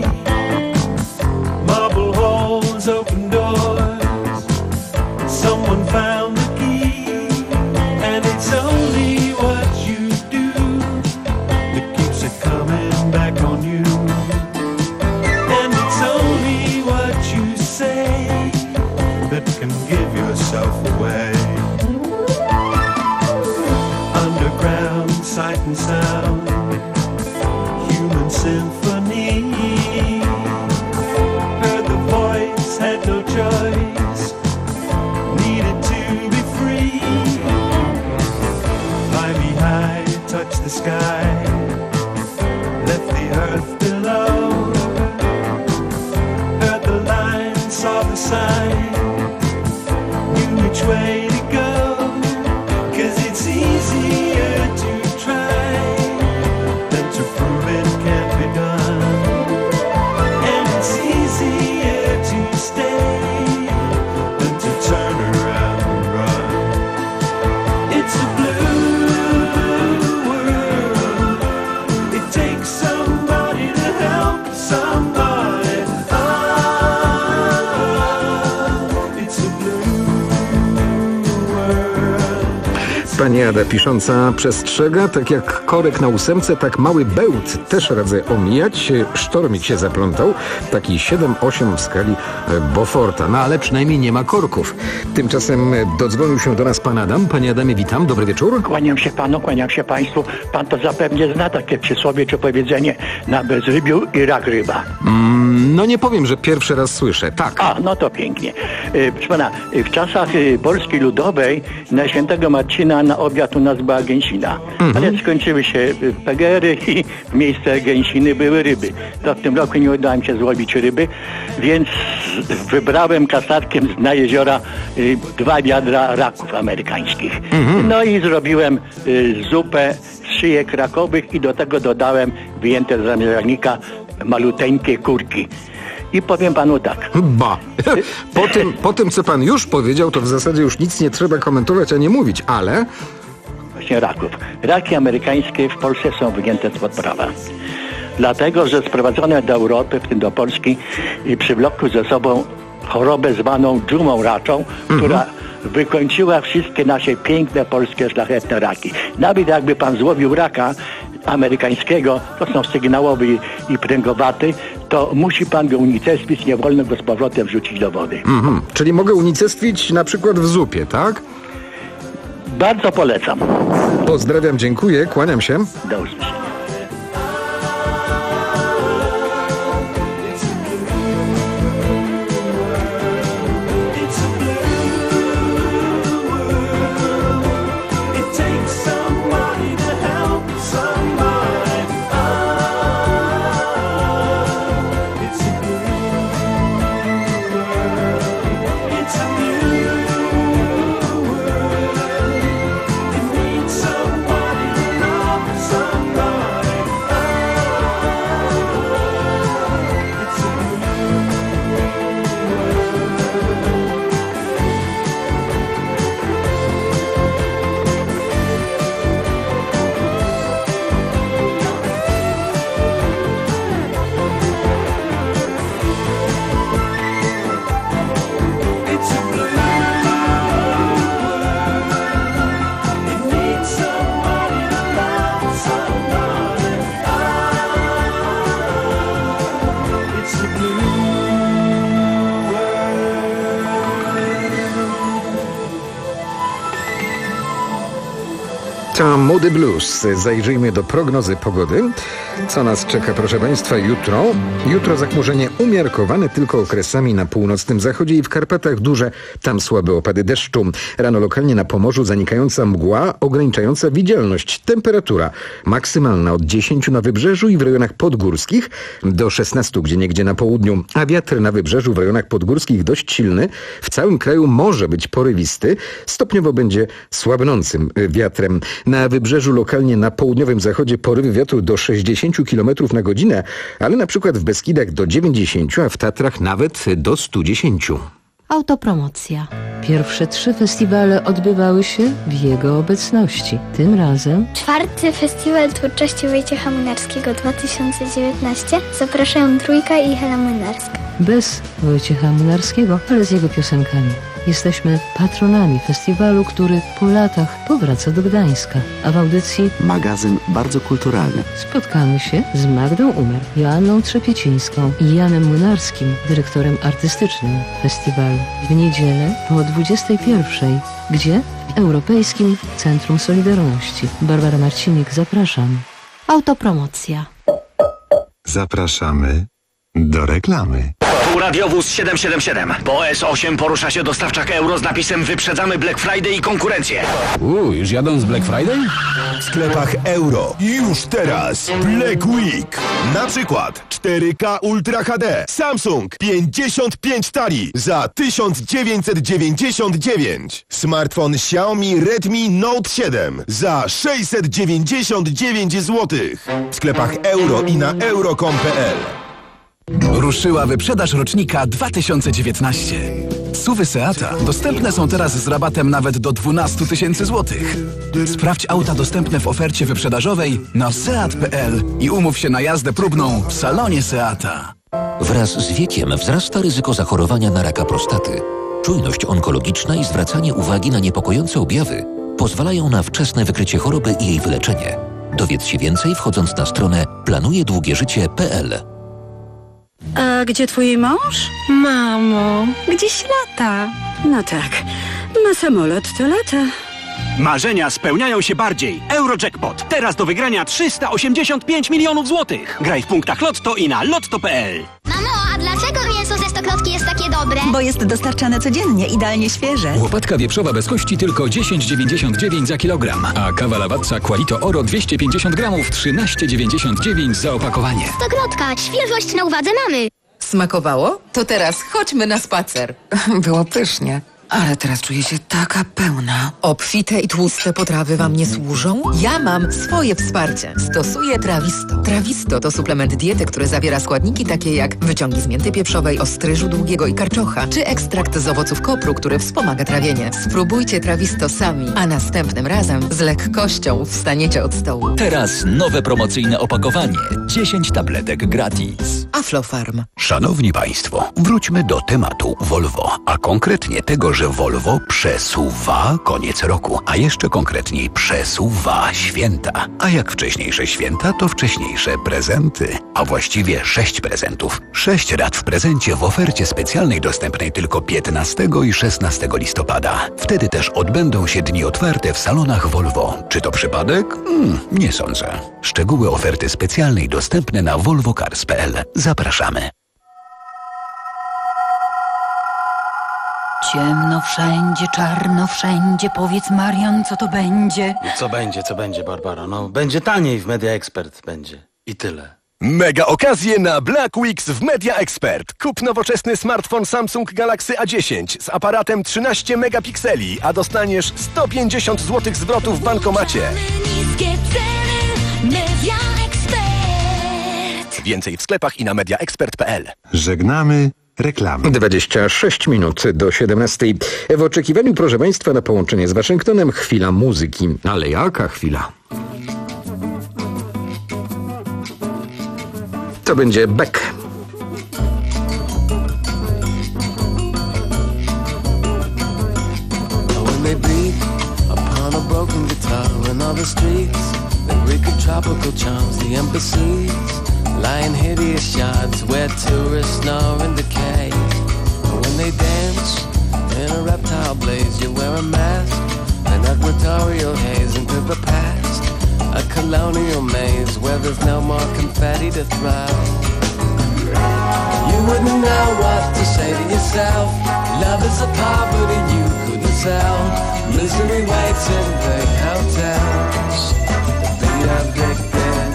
Marble halls, open doors, someone found the key, and it's only away. Underground sight and sound, human symphony. Heard the voice, had no choice, needed to be free. Fly me high, touch the sky, left the earth below. Heard the line, saw the sign, which way to go, 'cause it's easier to try than to prove it can't be done, and it's easier to stay than to turn around and run. It's a blue world, it takes somebody to help somebody. Pani Ada pisząca przestrzega, tak jak korek na ósemce, tak mały bełt też radzę omijać. Sztormik się zaplątał, taki siedem osiem w skali Beauforta, no ale przynajmniej nie ma korków. Tymczasem dodzwonił się do nas pan Adam. Panie Adamie, witam, dobry wieczór. Kłaniam się panu, kłaniam się państwu. Pan to zapewne zna takie przysłowie czy powiedzenie: na bezrybiu i rak ryba. Mm, no nie powiem, że pierwszy raz słyszę, tak. A, no to pięknie. Proszę pana, w czasach Polski Ludowej na świętego Marcina na obiad u nas była gęsina. Mhm. Ale skończyły się P G R-y i w miejsce gęsiny były ryby. To w tym roku nie udało mi się złowić ryby, więc wybrałem kasatkiem na jeziora y, dwa wiadra raków amerykańskich. Mhm. No i zrobiłem y, zupę z szyjek rakowych i do tego dodałem wyjęte z zamierzalnika maluteńkie kurki. I powiem panu tak. Ba. Po tym, po tym, co pan już powiedział, to w zasadzie już nic nie trzeba komentować, a nie mówić, ale... Właśnie raków. Raki amerykańskie w Polsce są wygięte spod prawa. Dlatego, że sprowadzone do Europy, w tym do Polski, i przywlokły ze sobą chorobę zwaną dżumą raczą, mhm. która wykończyła wszystkie nasze piękne, polskie, szlachetne raki. Nawet jakby pan złowił raka amerykańskiego, to są sygnałowy i pręgowaty, to musi pan go unicestwić, nie wolno go z powrotem wrzucić do wody. Mhm. Czyli mogę unicestwić na przykład w zupie, tak? Bardzo polecam. Pozdrawiam, dziękuję, kłaniam się. Do usłyszenia. Somebody To Moody Blues. Zajrzyjmy do prognozy pogody. Co nas czeka, proszę Państwa, jutro? Jutro zachmurzenie umiarkowane tylko okresami na północnym zachodzie i w Karpatach duże, tam słabe opady deszczu. Rano lokalnie na Pomorzu zanikająca mgła, ograniczająca widzialność. Temperatura maksymalna od dziesięciu na wybrzeżu i w rejonach podgórskich do szesnastu gdzieniegdzie na południu, a wiatr na wybrzeżu w rejonach podgórskich dość silny. W całym kraju może być porywisty, stopniowo będzie słabnącym wiatrem. Na wybrzeżu lokalnie na południowym zachodzie porywy wiatru do sześćdziesięciu kilometrów na godzinę, ale na przykład w Beskidach do dziewięćdziesięciu, a w Tatrach nawet do stu dziesięciu. Autopromocja. Pierwsze trzy festiwale odbywały się w jego obecności. Tym razem Czwarty Festiwal Twórczości Wojciecha Młynarskiego dwa tysiące dziewiętnaście. Zapraszają Trójka i Hela Młynarska. Bez Wojciecha Młynarskiego, ale z jego piosenkami. Jesteśmy patronami festiwalu, który po latach powraca do Gdańska. A w audycji magazyn bardzo kulturalny. Spotkamy się z Magdą Umer, Joanną Trzepiecińską i Janem Młynarskim, dyrektorem artystycznym festiwalu. W niedzielę po dwudziestej pierwszej. Gdzie? W Europejskim Centrum Solidarności. Barbara Marcinik, zapraszam. Autopromocja. Zapraszamy do reklamy. Tu radiowóz siedem siedem siedem. Po S osiem porusza się dostawczak euro z napisem wyprzedzamy Black Friday i konkurencję. Uuu, już jadą z Black Friday? W sklepach euro. Już teraz Black Week. Na przykład cztery K Ultra H D Samsung pięćdziesiąt pięć tali za tysiąc dziewięćset dziewięćdziesiąt dziewięć. Smartfon Xiaomi Redmi Note siedem za sześćset dziewięćdziesiąt dziewięć złotych. W sklepach euro i na euro kropka com kropka p l. Ruszyła wyprzedaż rocznika dwa tysiące dziewiętnaście. S U V-y Seata dostępne są teraz z rabatem nawet do dwanaście tysięcy złotych. Sprawdź auta dostępne w ofercie wyprzedażowej na seat kropka p l i umów się na jazdę próbną w salonie Seata. Wraz z wiekiem wzrasta ryzyko zachorowania na raka prostaty. Czujność onkologiczna i zwracanie uwagi na niepokojące objawy pozwalają na wczesne wykrycie choroby i jej wyleczenie. Dowiedz się więcej wchodząc na stronę planuje długie życie kropka p l. A gdzie twój mąż? Mamo, gdzieś lata. No tak, na samolot to lata. Marzenia spełniają się bardziej. Eurojackpot. Teraz do wygrania trzysta osiemdziesiąt pięć milionów złotych. Graj w punktach Lotto i na lotto kropka p l. Mamo, a dlaczego mięso ze Stokrotki jest takie dobre? Bo jest dostarczane codziennie, idealnie świeże. Łopatka wieprzowa bez kości tylko dziesięć dziewięćdziesiąt dziewięć za kilogram, a kawa Lavazza Qualito Oro dwieście pięćdziesiąt gramów trzynaście dziewięćdziesiąt dziewięć za opakowanie. Stokrotka, świeżość na uwadze mamy. Smakowało? To teraz chodźmy na spacer. Było pysznie. Ale teraz czuję się taka pełna. Obfite i tłuste potrawy wam nie służą? Ja mam swoje wsparcie. Stosuję Trawisto. Trawisto to suplement diety, który zawiera składniki takie jak wyciągi z mięty pieprzowej, ostryżu długiego i karczocha, czy ekstrakt z owoców kopru, który wspomaga trawienie. Spróbujcie Trawisto sami, a następnym razem z lekkością wstaniecie od stołu. Teraz nowe promocyjne opakowanie. dziesięć tabletek gratis. Aflofarm. Szanowni Państwo, wróćmy do tematu Volvo, a konkretnie tego, że Volvo przesuwa koniec roku, a jeszcze konkretniej przesuwa święta. A jak wcześniejsze święta, to wcześniejsze prezenty. A właściwie sześć prezentów. Sześć rat w prezencie w ofercie specjalnej dostępnej tylko piętnastego i szesnastego listopada. Wtedy też odbędą się dni otwarte w salonach Volvo. Czy to przypadek? Hmm, nie sądzę. Szczegóły oferty specjalnej dostępne na volvo cars kropka p l. Zapraszamy. Ciemno wszędzie, czarno wszędzie. Powiedz, Marian, co to będzie? Co będzie, co będzie, Barbara? No, będzie taniej w Media Expert, będzie. I tyle. Mega okazje na Black Weeks w Media Expert. Kup nowoczesny smartfon Samsung Galaxy A dziesięć z aparatem trzynaście megapikseli, a dostaniesz sto pięćdziesiąt złotych zwrotu w bankomacie. Niskie ceny, Media Expert. Więcej w sklepach i na media expert kropka p l. Żegnamy reklamy. dwadzieścia sześć minut do siedemnastej. W oczekiwaniu, proszę Państwa, na połączenie z Waszyngtonem chwila muzyki. Ale jaka chwila? To będzie Beck. When they beat upon a broken guitar in all the streets, the wicked tropical charms, the embassies, lying hideous shards where tourists snore and decay. When they dance in a reptile blaze, you wear a mask, an equatorial haze into the past. colonial maze where there's no more confetti to throw. You wouldn't know what to say to yourself. Love is a poverty you couldn't sell. Misery waits in big hotels to be evicted.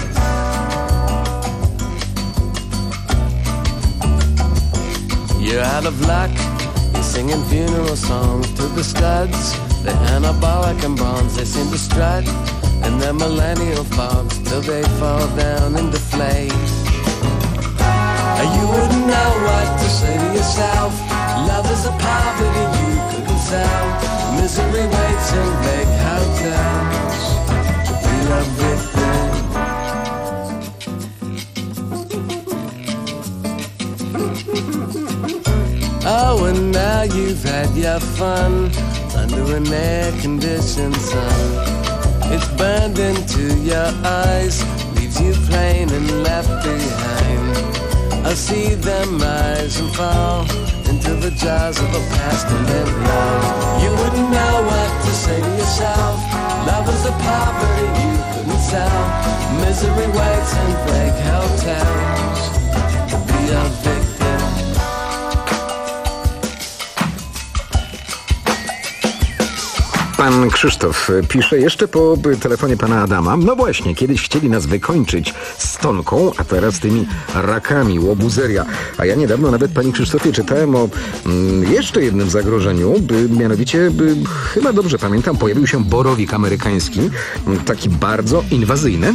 You're out of luck. You're singing funeral songs to the studs. They're anabolic and bronze. They seem to strut in their millennial fogs till they fall down and deflate. You wouldn't know what to say to yourself. Love is a poverty you couldn't sell. Misery waits in big hotels to be evicted. Oh, and now you've had your fun under an air-conditioned sun. It's burned into your eyes, leaves you plain and left behind. I see them rise and fall into the jaws of a past and live love. You wouldn't know what to say to yourself. Love is a poverty you couldn't sell. Misery waits in big hotels to be evicted. Pan Krzysztof pisze jeszcze po telefonie pana Adama. No właśnie, kiedyś chcieli nas wykończyć stonką, a teraz tymi rakami, łobuzeria. A ja niedawno nawet, panie Krzysztofie, czytałem o mm, jeszcze jednym zagrożeniu, by, mianowicie, by, chyba dobrze pamiętam, pojawił się borowik amerykański, taki bardzo inwazyjny.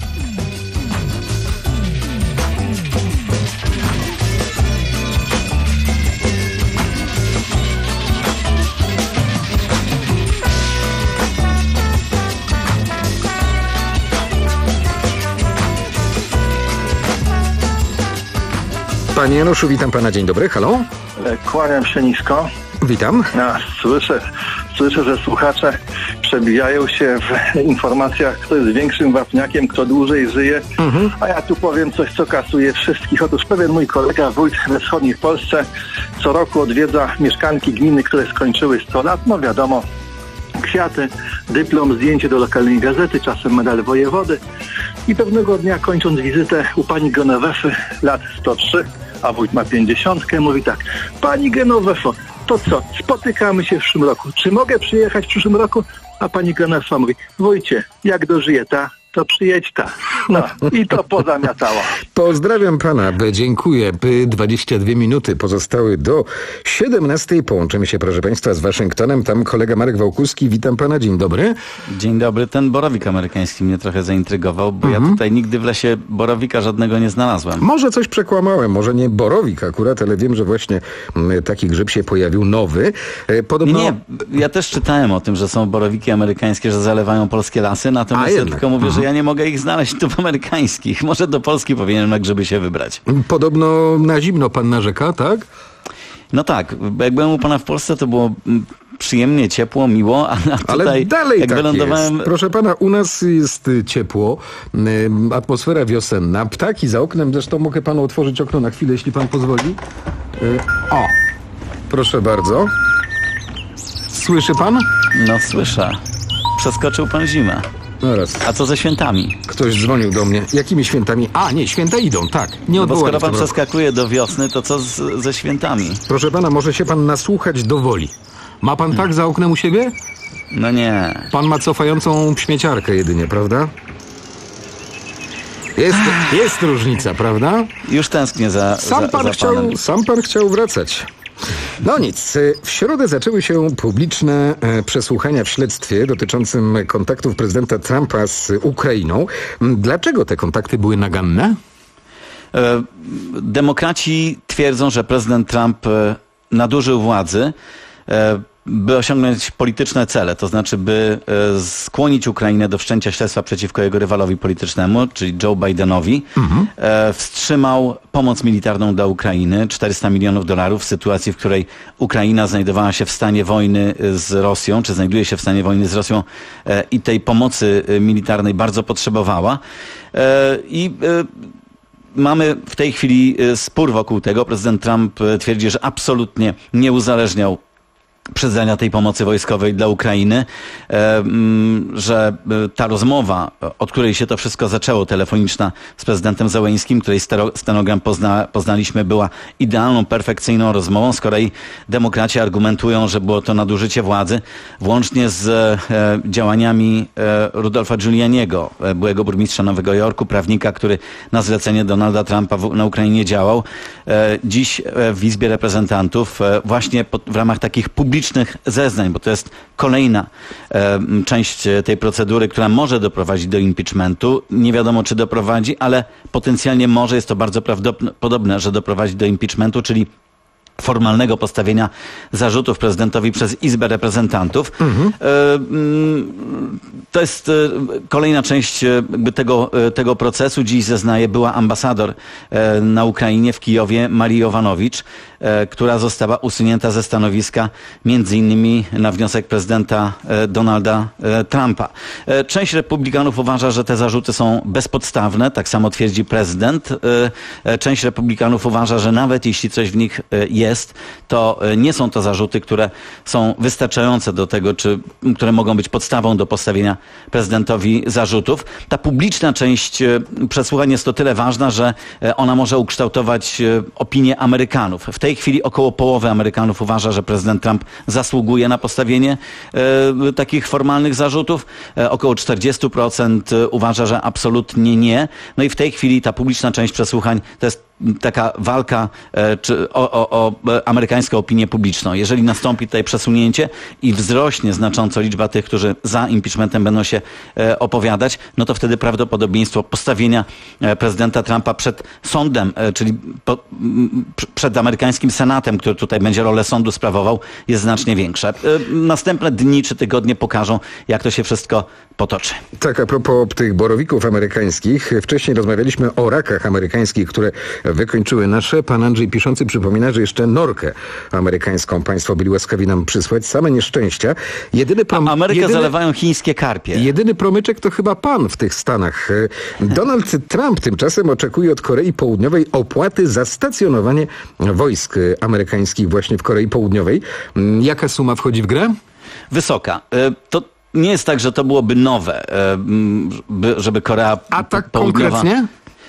Panie Januszu, witam pana, dzień dobry, halo? Kłaniam się nisko. Witam. A, słyszę, słyszę, że słuchacze przebijają się w informacjach, kto jest większym wapniakiem, kto dłużej żyje, mhm. a ja tu powiem coś, co kasuje wszystkich. Otóż pewien mój kolega, wójt we wschodniej Polsce, co roku odwiedza mieszkanki gminy, które skończyły sto lat, no wiadomo, kwiaty, dyplom, zdjęcie do lokalnej gazety, czasem medal wojewody. I pewnego dnia, kończąc wizytę u pani Genowefy, lat sto trzy, a wójt ma pięćdziesiątkę, mówi tak: pani Genowefo, to co, spotykamy się w przyszłym roku. Czy mogę przyjechać w przyszłym roku? A pani Genowefa mówi: wójcie, jak dożyje ta, to przyjedź ta. No i to pozamiatało. Pozdrawiam pana, dziękuję. dwadzieścia dwie minuty pozostały do siedemnastej. Połączymy się, proszę państwa, z Waszyngtonem. Tam kolega Marek Wałkuski. Witam pana, dzień dobry. Dzień dobry. Ten borowik amerykański mnie trochę zaintrygował, bo mhm. ja tutaj nigdy w lesie borowika żadnego nie znalazłem. Może coś przekłamałem, może nie borowik akurat, ale wiem, że właśnie taki grzyb się pojawił, nowy. Podobno... Nie, nie, ja też czytałem o tym, że są borowiki amerykańskie, że zalewają polskie lasy, natomiast ja tylko mówię, że ja nie mogę ich znaleźć tu amerykańskich. Może do Polski powinienem na grzyby się wybrać. Podobno na zimno pan narzeka, tak? No tak. Jak byłem u pana w Polsce, to było przyjemnie, ciepło, miło, a tutaj ale dalej jak tak wylądowałem... jest. Proszę pana, u nas jest ciepło, atmosfera wiosenna, ptaki za oknem, zresztą mogę panu otworzyć okno na chwilę, jeśli pan pozwoli. O, proszę bardzo. Słyszy pan? No słyszę. Przeskoczył pan zimę. Zaraz. A co ze świętami? Ktoś dzwonił do mnie. Jakimi świętami? A, nie, święta idą, tak. Nie no bo skoro pan roku. przeskakuje do wiosny, to co z, ze świętami? Proszę pana, może się pan nasłuchać do woli. Ma pan hmm. tak za oknem u siebie? No nie. Pan ma cofającą śmieciarkę jedynie, prawda? Jest, jest różnica, prawda? Już tęsknię za, sam za, pan za chciał, panem. Sam pan chciał wracać. No nic, w środę zaczęły się publiczne przesłuchania w śledztwie dotyczącym kontaktów prezydenta Trumpa z Ukrainą. Dlaczego te kontakty były naganne? Demokraci twierdzą, że prezydent Trump nadużył władzy, by osiągnąć polityczne cele, to znaczy by skłonić Ukrainę do wszczęcia śledztwa przeciwko jego rywalowi politycznemu, czyli Joe Bidenowi. Mhm. Wstrzymał pomoc militarną dla Ukrainy, czterysta milionów dolarów w sytuacji, w której Ukraina znajdowała się w stanie wojny z Rosją, czy znajduje się w stanie wojny z Rosją i tej pomocy militarnej bardzo potrzebowała. I mamy w tej chwili spór wokół tego. Prezydent Trump twierdzi, że absolutnie nie uzależniał przyznania tej pomocy wojskowej dla Ukrainy, że ta rozmowa, od której się to wszystko zaczęło, telefoniczna z prezydentem Zełeńskim, której stenogram pozna, poznaliśmy, była idealną, perfekcyjną rozmową. Z kolei demokraci argumentują, że było to nadużycie władzy, włącznie z działaniami Rudolfa Giulianiego, byłego burmistrza Nowego Jorku, prawnika, który na zlecenie Donalda Trumpa na Ukrainie działał. Dziś w Izbie Reprezentantów właśnie w ramach takich publicznych zeznań, bo to jest kolejna e, część tej procedury, która może doprowadzić do impeachmentu. Nie wiadomo, czy doprowadzi, ale potencjalnie może, jest to bardzo prawdopodobne, że doprowadzi do impeachmentu, czyli formalnego postawienia zarzutów prezydentowi przez Izbę Reprezentantów. Mhm. To jest kolejna część jakby tego, tego procesu. Dziś zeznaje była ambasador na Ukrainie w Kijowie Marii Jovanowicz, która została usunięta ze stanowiska między innymi na wniosek prezydenta Donalda Trumpa. Część republikanów uważa, że te zarzuty są bezpodstawne, tak samo twierdzi prezydent. Część republikanów uważa, że nawet jeśli coś w nich jest, to nie są to zarzuty, które są wystarczające do tego, czy które mogą być podstawą do postawienia prezydentowi zarzutów. Ta publiczna część przesłuchań jest o tyle ważna, że ona może ukształtować opinię Amerykanów. W tej chwili około połowy Amerykanów uważa, że prezydent Trump zasługuje na postawienie e, takich formalnych zarzutów. E, około czterdzieści procent uważa, że absolutnie nie. No i w tej chwili ta publiczna część przesłuchań to jest taka walka e, czy, o, o, o amerykańską opinię publiczną. Jeżeli nastąpi tutaj przesunięcie i wzrośnie znacząco liczba tych, którzy za impeachmentem będą się e, opowiadać, no to wtedy prawdopodobieństwo postawienia e, prezydenta Trumpa przed sądem, e, czyli po, m, przed amerykańskim Senatem, który tutaj będzie rolę sądu sprawował, jest znacznie większe. E, następne dni czy tygodnie pokażą, jak to się wszystko potoczy. Tak, a propos tych borowików amerykańskich, wcześniej rozmawialiśmy o rakach amerykańskich, które wykończyły nasze. Pan Andrzej Piszący przypomina, że jeszcze norkę amerykańską państwo byli łaskawi nam przysłać. Same nieszczęścia. Jedyny prom... Amerykę jedyny... zalewają chińskie karpie. Jedyny promyczek to chyba pan w tych Stanach. Donald Trump tymczasem oczekuje od Korei Południowej opłaty za stacjonowanie wojsk amerykańskich właśnie w Korei Południowej. Jaka suma wchodzi w grę? Wysoka. To nie jest tak, że to byłoby nowe, żeby Korea A tak Południowa... konkretnie?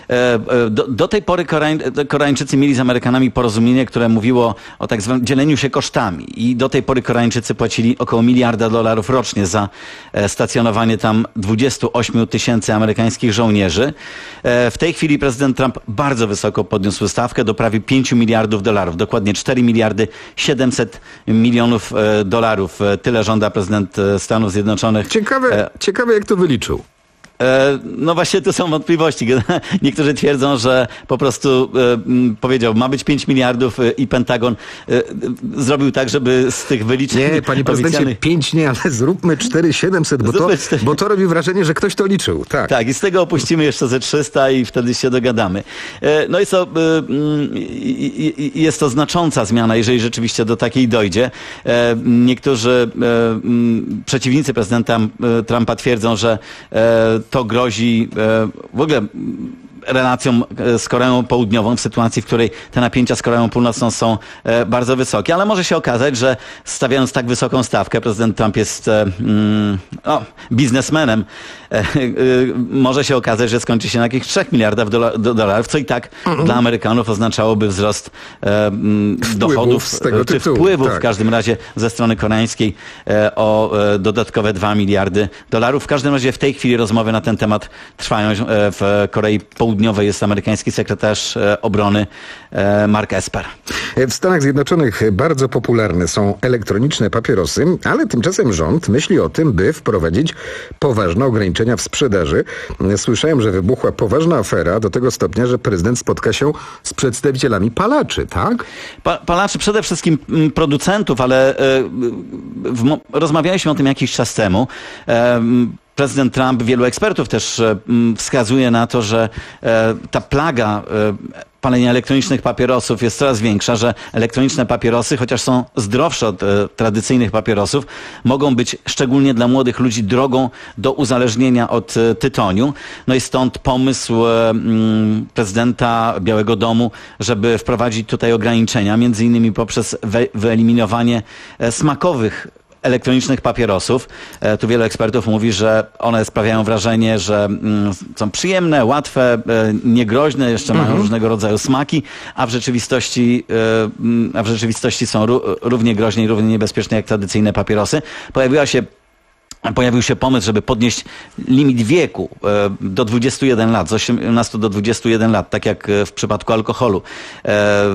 Do, do tej pory Koreań, Koreańczycy mieli z Amerykanami porozumienie, które mówiło o tak zwanym dzieleniu się kosztami i do tej pory Koreańczycy płacili około miliarda dolarów rocznie za stacjonowanie tam dwudziestu ośmiu tysięcy amerykańskich żołnierzy. W tej chwili prezydent Trump bardzo wysoko podniósł stawkę do prawie pięciu miliardów dolarów, dokładnie cztery miliardy siedemset milionów dolarów. Tyle żąda prezydent Stanów Zjednoczonych. Ciekawe, ciekawe jak to wyliczył. No właśnie tu są wątpliwości. Niektórzy twierdzą, że po prostu e, powiedział, ma być pięć miliardów i Pentagon e, zrobił tak, żeby z tych wyliczeń... Nie, panie prezydencie, pięć nie, ale zróbmy cztery siedemset, bo to, bo to robi wrażenie, że ktoś to liczył. Tak. tak, i z tego opuścimy jeszcze ze trzysta i wtedy się dogadamy. E, no i co, e, jest to znacząca zmiana, jeżeli rzeczywiście do takiej dojdzie. E, niektórzy e, przeciwnicy prezydenta Trumpa twierdzą, że e, to grozi e, w ogóle relacjom z Koreą Południową w sytuacji, w której te napięcia z Koreą Północną są e, bardzo wysokie, ale może się okazać, że stawiając tak wysoką stawkę, prezydent Trump jest e, mm, o, biznesmenem, e, e, może się okazać, że skończy się na jakieś trzech miliardach dola, do, dolarów, co i tak mm-hmm. dla Amerykanów oznaczałoby wzrost e, m, dochodów z tego czy tytułu, wpływów tak. w każdym razie ze strony koreańskiej e, o e, dodatkowe dwa miliardy dolarów. W każdym razie w tej chwili rozmowy na ten temat trwają e, w Korei Południowej. Jest amerykański sekretarz e, obrony e, Mark Esper. W Stanach Zjednoczonych bardzo popularne są elektroniczne papierosy, ale tymczasem rząd myśli o tym, by wprowadzić poważne ograniczenia w sprzedaży. Słyszałem, że wybuchła poważna afera do tego stopnia, że prezydent spotka się z przedstawicielami palaczy, tak? Pa, palaczy, przede wszystkim producentów, ale e, w, rozmawialiśmy o tym jakiś czas temu. E, prezydent Trump, wielu ekspertów też wskazuje na to, że ta plaga palenia elektronicznych papierosów jest coraz większa, że elektroniczne papierosy, chociaż są zdrowsze od e, tradycyjnych papierosów, mogą być szczególnie dla młodych ludzi drogą do uzależnienia od e, tytoniu. No i stąd pomysł e, m, prezydenta Białego Domu, żeby wprowadzić tutaj ograniczenia, między innymi poprzez we, wyeliminowanie e, smakowych elektronicznych papierosów. E, tu wielu ekspertów mówi, że one sprawiają wrażenie, że mm, są przyjemne, łatwe, e, niegroźne, jeszcze Mhm. mają różnego rodzaju smaki, a w rzeczywistości, e, a w rzeczywistości są ró- równie groźne i równie niebezpieczne jak tradycyjne papierosy. Pojawiła się Pojawił się pomysł, żeby podnieść limit wieku e, do dwudziestu jeden lat, z osiemnastu do dwudziestu jeden lat, tak jak w przypadku alkoholu, e,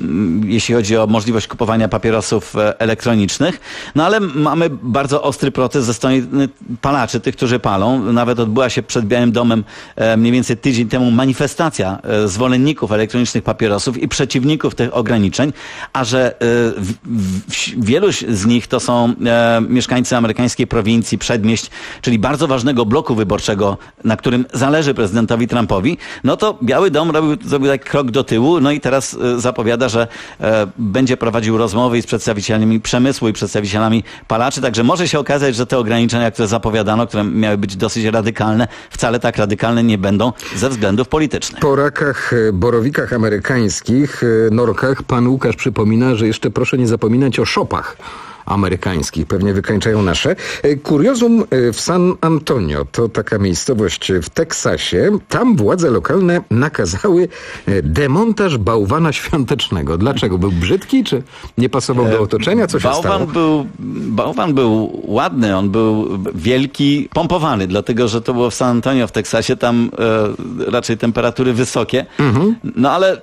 jeśli chodzi o możliwość kupowania papierosów e, elektronicznych. No ale mamy bardzo ostry protest ze strony palaczy, tych, którzy palą. Nawet odbyła się przed Białym Domem e, mniej więcej tydzień temu manifestacja e, zwolenników elektronicznych papierosów i przeciwników tych ograniczeń, a że e, w, w, wielu z nich to są e, mieszkańcy amerykańskiej prowincji, przedmieść, czyli bardzo ważnego bloku wyborczego, na którym zależy prezydentowi Trumpowi, no to Biały Dom robił, zrobił taki krok do tyłu, no i teraz e, zapowiada, że e, będzie prowadził rozmowy z przedstawicielami przemysłu i przedstawicielami palaczy, także może się okazać, że te ograniczenia, które zapowiadano, które miały być dosyć radykalne, wcale tak radykalne nie będą ze względów politycznych. Po rakach, borowikach amerykańskich, norkach, pan Łukasz przypomina, że jeszcze proszę nie zapominać o szopach amerykańskich, pewnie wykańczają nasze. Kuriozum w San Antonio, to taka miejscowość w Teksasie. Tam władze lokalne nakazały demontaż bałwana świątecznego. Dlaczego? Był brzydki, czy nie pasował do otoczenia? Co się bałwan stało? Był, bałwan był ładny, on był wielki, pompowany, dlatego, że to było w San Antonio w Teksasie, tam e, raczej temperatury wysokie. Mhm. No ale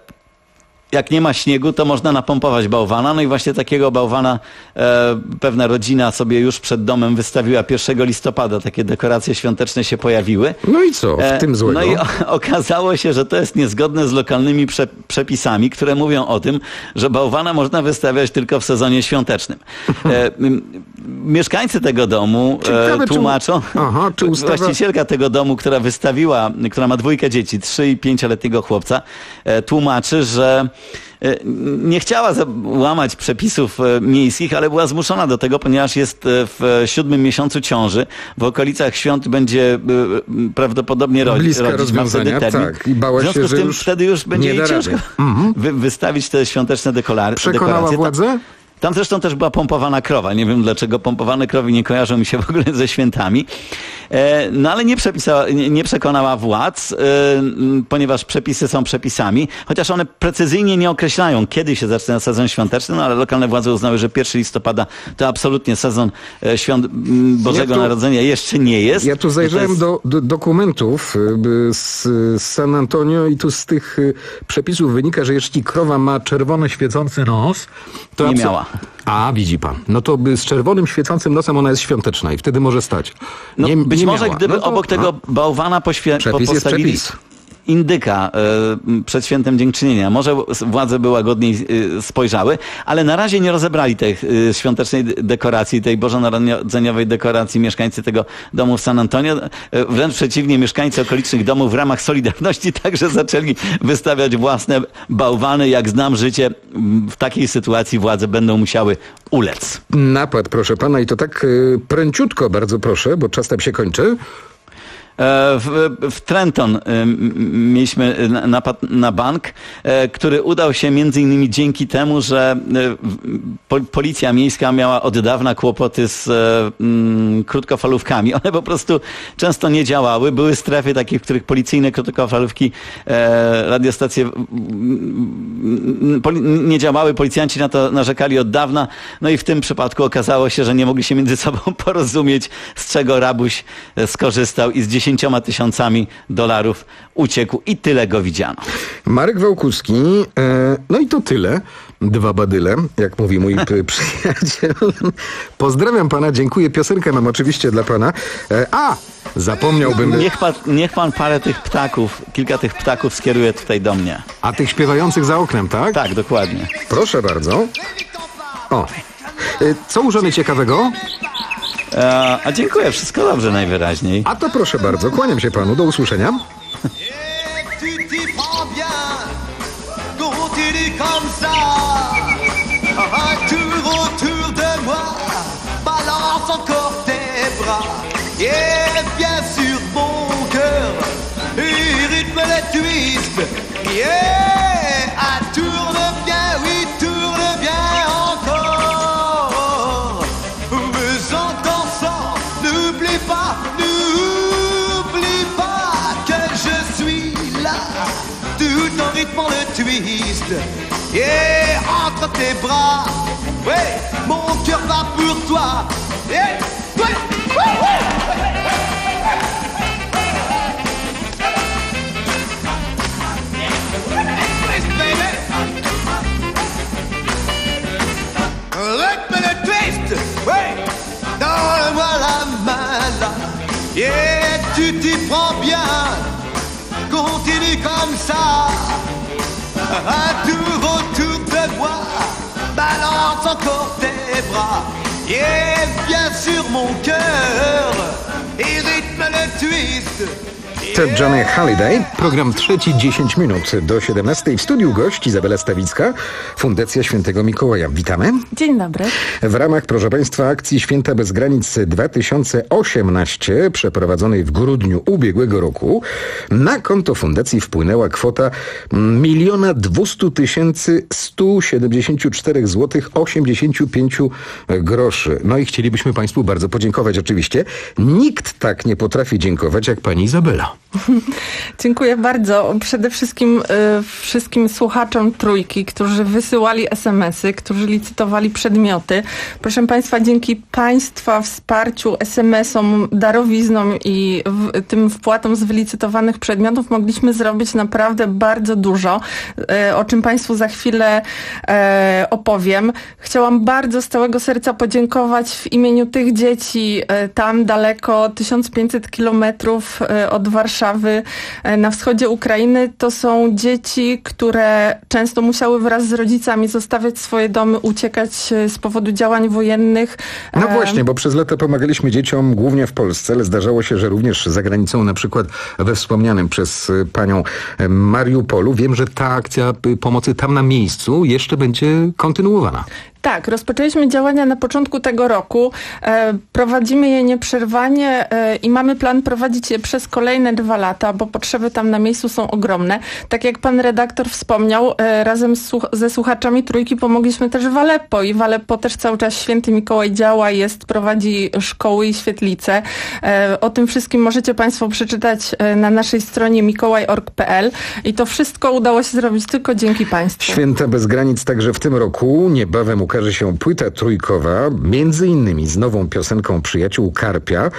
jak nie ma śniegu, to można napompować bałwana. No i właśnie takiego bałwana e, pewna rodzina sobie już przed domem wystawiła pierwszego listopada. Takie dekoracje świąteczne się pojawiły. No i co w tym złego? No i o, okazało się, że to jest niezgodne z lokalnymi prze, przepisami, które mówią o tym, że bałwana można wystawiać tylko w sezonie świątecznym. E, m, mieszkańcy tego domu Ciekawe, e, tłumaczą, czy... Aha, czy ustawa... właścicielka tego domu, która wystawiła, która ma dwójkę dzieci, trzy i pięcioletniego chłopca, e, tłumaczy, że nie chciała łamać przepisów miejskich, ale była zmuszona do tego, ponieważ jest w siódmym miesiącu ciąży. W okolicach świąt będzie prawdopodobnie rodzi, Bliska rodzić, ma wtedy termin. Tak, i bała w związku się, z że tym już wtedy już będzie jej ciężko mhm. wy, wystawić te świąteczne deklara- Przekonała dekoracje. władzę? Tam zresztą też była pompowana krowa. Nie wiem dlaczego pompowane krowy nie kojarzą mi się w ogóle ze świętami. E, no ale nie, przepisała, nie, nie przekonała władz, e, ponieważ przepisy są przepisami, chociaż one precyzyjnie nie określają, kiedy się zaczyna sezon świąteczny, no ale lokalne władze uznały, że pierwszego listopada to absolutnie sezon e, świąt Bożego ja tu, Narodzenia jeszcze nie jest. Ja tu zajrzałem jest... do, do dokumentów z, z San Antonio i tu z tych przepisów wynika, że jeśli krowa ma czerwony świecący nos, to nie abso- miała. A, widzi pan. No to by z czerwonym świecącym nosem ona jest świąteczna i wtedy może stać. No, nie, być nie może miała. gdyby no to, obok tego a? bałwana poświe- przepis po postawili jest przepis. indyka y, przed świętem Dziękczynienia. Może władze by łagodniej y, spojrzały, ale na razie nie rozebrali tej y, świątecznej dekoracji, tej bożonarodzeniowej dekoracji mieszkańcy tego domu w San Antonio. Y, wręcz przeciwnie, mieszkańcy okolicznych domów w ramach Solidarności także zaczęli wystawiać własne bałwany. Jak znam życie, w takiej sytuacji władze będą musiały ulec. Napad, proszę pana, i to tak y, pręciutko, bardzo proszę, bo czas tam się kończy. W, w Trenton mieliśmy napad na bank, który udał się między innymi dzięki temu, że policja miejska miała od dawna kłopoty z mm, krótkofalówkami. One po prostu często nie działały. Były strefy takie, w których policyjne krótkofalówki, e, radiostacje m, poli, nie działały. Policjanci na to narzekali od dawna. No i w tym przypadku okazało się, że nie mogli się między sobą porozumieć, z czego rabuś skorzystał i z dziesięcioma tysiącami dolarów uciekł i tyle go widziano. Marek Wałkuski, e, no i to tyle. Dwa badyle, jak mówi mój przyjaciel. Pozdrawiam pana, dziękuję. Piosenkę mam oczywiście dla pana. E, a, zapomniałbym... Niech pan, niech pan parę tych ptaków, kilka tych ptaków skieruje tutaj do mnie. A tych śpiewających za oknem, tak? Tak, dokładnie. Proszę bardzo. O, e, co u żony ciekawego? E, a dziękuję, wszystko dobrze najwyraźniej. A to proszę bardzo, kłaniam się panu, do usłyszenia. Et bien sûr mon cœur, il rythme les twists. Yeah, ah, tourne bien, oui, tourne bien encore. Mais en dansant, n'oublie pas, n'oublie pas que je suis là, tout en rythmant le twist. Yeah, entre tes bras, ouais, mon cœur bat pour toi. Yeah, ouais, ouais, ouais. Rythme le twist, ouais, donne-moi la main là, yeah, tu t'y prends bien, continue comme ça, un tour autour de moi, balance encore tes bras, yeah, bien sûr mon cœur, et rythme le twist. To Johnny Holiday. Program trzeci, dziesięć minut do siedemnastej. W studiu gość Izabela Stawicka, Fundacja Świętego Mikołaja. Witamy. Dzień dobry. W ramach, proszę państwa, akcji Święta bez granic dwa tysiące osiemnaście, przeprowadzonej w grudniu ubiegłego roku, na konto fundacji wpłynęła kwota miliona dwieście tysięcy sto siedemdziesiąt cztery złotych osiemdziesiąt pięć groszy. No i chcielibyśmy państwu bardzo podziękować oczywiście. Nikt tak nie potrafi dziękować jak pani Izabela. Dziękuję bardzo. Przede wszystkim y, wszystkim słuchaczom Trójki, którzy wysyłali es em esy, którzy licytowali przedmioty. Proszę państwa, dzięki państwa wsparciu, es em esom, darowiznom i w, tym wpłatom z wylicytowanych przedmiotów mogliśmy zrobić naprawdę bardzo dużo, y, o czym państwu za chwilę y, opowiem. Chciałam bardzo z całego serca podziękować w imieniu tych dzieci y, tam daleko, tysiąc pięćset kilometrów y, od Warszawy, na wschodzie Ukrainy. To są dzieci, które często musiały wraz z rodzicami zostawiać swoje domy, uciekać z powodu działań wojennych. No właśnie, bo przez lata pomagaliśmy dzieciom głównie w Polsce, ale zdarzało się, że również za granicą, na przykład we wspomnianym przez panią Mariupolu. Wiem, że ta akcja pomocy tam na miejscu jeszcze będzie kontynuowana. Tak, rozpoczęliśmy działania na początku tego roku. E, prowadzimy je nieprzerwanie e, i mamy plan prowadzić je przez kolejne dwa lata, bo potrzeby tam na miejscu są ogromne. Tak jak pan redaktor wspomniał, e, razem z, ze słuchaczami Trójki pomogliśmy też w Aleppo i w Aleppo też cały czas Święty Mikołaj działa, jest, prowadzi szkoły i świetlice. E, o tym wszystkim możecie państwo przeczytać e, na naszej stronie mikołaj kropka org kropka pe el i to wszystko udało się zrobić tylko dzięki państwu. Święta bez granic także w tym roku. Niebawem ukaże się płyta trójkowa, między innymi z nową piosenką Przyjaciół Karpia.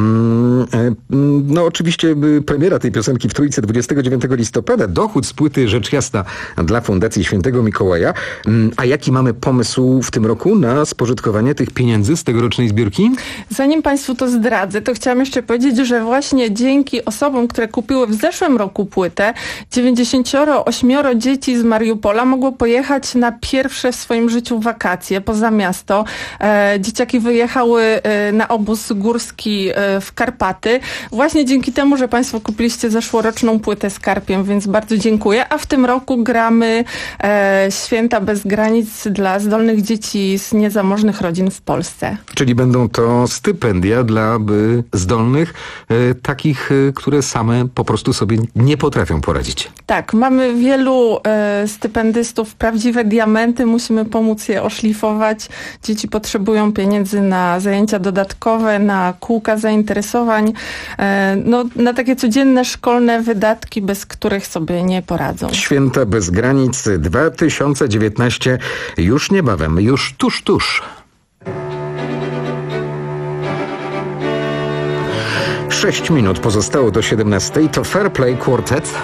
No oczywiście premiera tej piosenki w Trójce dwudziestego dziewiątego listopada. Dochód z płyty rzecz jasna dla Fundacji Świętego Mikołaja. A jaki mamy pomysł w tym roku na spożytkowanie tych pieniędzy z tegorocznej zbiórki? Zanim państwu to zdradzę, to chciałam jeszcze powiedzieć, że właśnie dzięki osobom, które kupiły w zeszłym roku płytę, dziewięćdziesiąt osiem dzieci z Mariupola mogło pojechać na pierwsze w swoim życiu wakacje poza miasto. E, dzieciaki wyjechały e, na obóz górski e, w Karpaty. Właśnie dzięki temu, że państwo kupiliście zeszłoroczną płytę z Karpiem, więc bardzo dziękuję. A w tym roku gramy e, Święta bez granic dla zdolnych dzieci z niezamożnych rodzin w Polsce. Czyli będą to stypendia dla by, zdolnych, e, takich, e, które same po prostu sobie nie potrafią poradzić. Tak, mamy wielu e, stypendystów, prawdziwe diamenty, musimy pomóc je oszlifować. Dzieci potrzebują pieniędzy na zajęcia dodatkowe, na kółka zainteresowań, e, no, na takie codzienne szkolne wydatki, bez których sobie nie poradzą. Święta bez granic dwa tysiące dziewiętnaście już niebawem, już tuż, tuż. Sześć minut pozostało do siedemnastej. To Fair Play Quartet.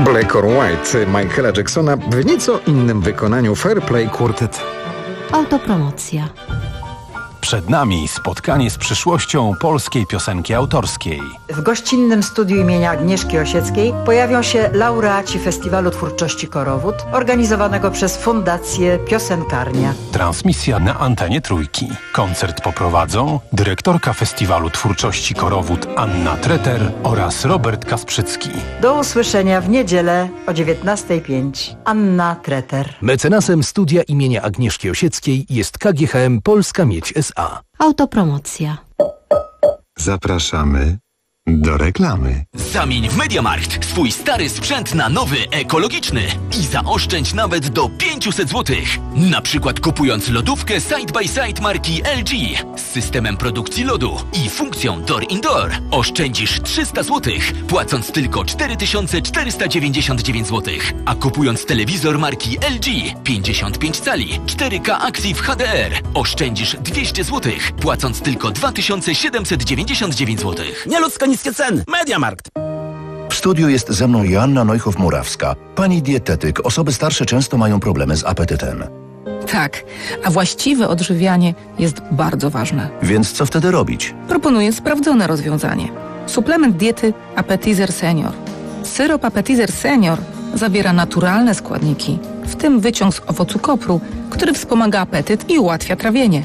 Black or White Michaela Jacksona w nieco innym wykonaniu Fair Play Quartet. Autopromocja. Przed nami spotkanie z przyszłością polskiej piosenki autorskiej. W gościnnym studiu imienia Agnieszki Osieckiej pojawią się laureaci Festiwalu Twórczości Korowód, organizowanego przez Fundację Piosenkarnia. Transmisja na antenie Trójki. Koncert poprowadzą dyrektorka Festiwalu Twórczości Korowód Anna Treter oraz Robert Kasprzycki. Do usłyszenia w niedzielę o dziewiętnasta pięć. Anna Treter. Mecenasem studia imienia Agnieszki Osieckiej jest K G H M Polska Miedź S A. Autopromocja. Zapraszamy do reklamy. Zamień w MediaMarkt swój stary sprzęt na nowy, ekologiczny i zaoszczędź nawet do pięćset złotych. Na przykład kupując lodówkę Side by Side marki L G z systemem produkcji lodu i funkcją Door Indoor oszczędzisz trzysta złotych, płacąc tylko cztery tysiące czterysta dziewięćdziesiąt dziewięć złotych. A kupując telewizor marki L G pięćdziesiąt pięć cali cztery K Active H D R oszczędzisz dwieście złotych, płacąc tylko dwa tysiące siedemset dziewięćdziesiąt dziewięć złotych. Nieludzko niskie ceny. MediaMarkt. W studiu jest ze mną Joanna Neuchow-Murawska. Pani dietetyk, osoby starsze często mają problemy z apetytem. Tak, a właściwe odżywianie jest bardzo ważne. Więc co wtedy robić? Proponuję sprawdzone rozwiązanie. Suplement diety Appetizer Senior. Syrop Appetizer Senior zawiera naturalne składniki, w tym wyciąg z owocu kopru, który wspomaga apetyt i ułatwia trawienie.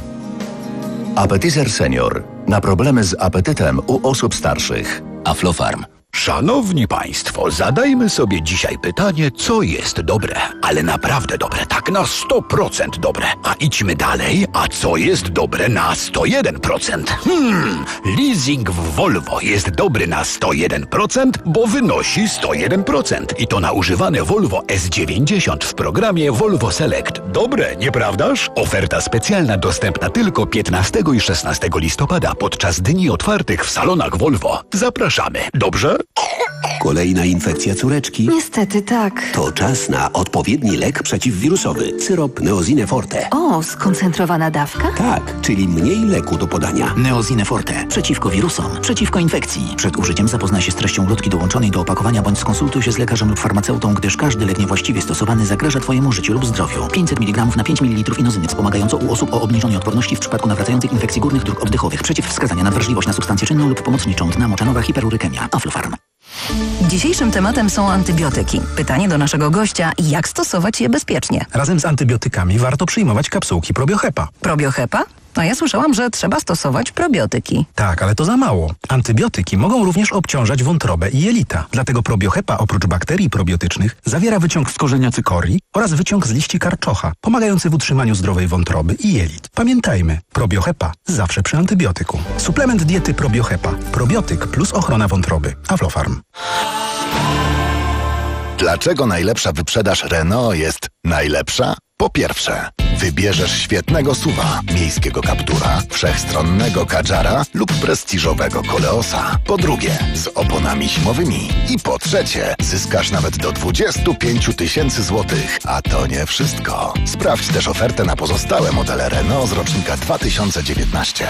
Appetizer Senior. Na problemy z apetytem u osób starszych. Aflofarm. Szanowni Państwo, zadajmy sobie dzisiaj pytanie, co jest dobre, ale naprawdę dobre, tak na sto procent dobre. A idźmy dalej, a co jest dobre na sto jeden procent? Hmm, leasing w Volvo jest dobry na sto jeden procent, bo wynosi sto jeden procent. I to na używane Volvo S dziewięćdziesiąt w programie Volvo Select. Dobre, nieprawdaż? Oferta specjalna dostępna tylko piętnastego i szesnastego listopada podczas dni otwartych w salonach Volvo. Zapraszamy, dobrze? Kolejna infekcja córeczki? Niestety tak. To czas na odpowiedni lek przeciwwirusowy. Syrop Neosine Forte. O, skoncentrowana dawka? Tak, czyli mniej leku do podania. Neosine Forte. Przeciwko wirusom, przeciwko infekcji. Przed użyciem zapoznaj się z treścią lotki dołączonej do opakowania bądź skonsultuj się z lekarzem lub farmaceutą, gdyż każdy lek niewłaściwie stosowany zagraża Twojemu życiu lub zdrowiu. pięćset miligramów na pięć mililitrów inozyny wspomagająco u osób o obniżonej odporności w przypadku nawracających infekcji górnych dróg oddechowych. Przeciwwskazania na wrażliwość na substancję czynną lub pomocniczą. Dna moczanowa, hiperurykemia. Aflofarm. Dzisiejszym tematem są antybiotyki. Pytanie do naszego gościa, jak stosować je bezpiecznie? Razem z antybiotykami warto przyjmować kapsułki probiohepa. Probiohepa? No ja słyszałam, że trzeba stosować probiotyki. Tak, ale to za mało. Antybiotyki mogą również obciążać wątrobę i jelita. Dlatego probiohepa oprócz bakterii probiotycznych zawiera wyciąg z korzenia cykorii oraz wyciąg z liści karczocha, pomagający w utrzymaniu zdrowej wątroby i jelit. Pamiętajmy, probiohepa zawsze przy antybiotyku. Suplement diety probiohepa. Probiotyk plus ochrona wątroby. Aflofarm. Dlaczego najlepsza wyprzedaż Renault jest najlepsza? Po pierwsze, wybierzesz świetnego suwa, miejskiego Captura, wszechstronnego Kadżara lub prestiżowego Koleosa. Po drugie, z oponami zimowymi. I po trzecie, zyskasz nawet do dwadzieścia pięć tysięcy złotych. A to nie wszystko. Sprawdź też ofertę na pozostałe modele Renault z rocznika dwa tysiące dziewiętnastego.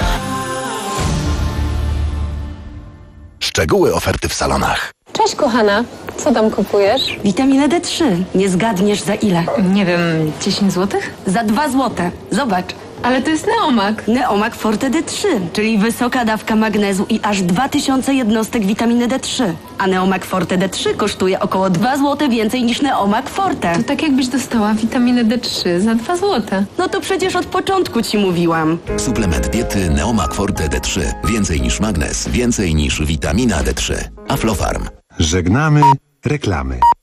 Szczegóły oferty w salonach. Cześć kochana, co tam kupujesz? Witaminę D trzy. Nie zgadniesz za ile? Nie wiem, dziesięć złotych? Za dwa złote. Zobacz. Ale to jest Neomak. Neomak Forte D trzy, czyli wysoka dawka magnezu i aż dwa tysiące jednostek witaminy D trzy. A Neomak Forte D trzy kosztuje około dwa złote więcej niż Neomak Forte. To tak jakbyś dostała witaminę D trzy za dwa złote. No to przecież od początku ci mówiłam. Suplement diety Neomak Forte D trzy. Więcej niż magnez, więcej niż witamina D trzy. Aflofarm. Żegnamy reklamy.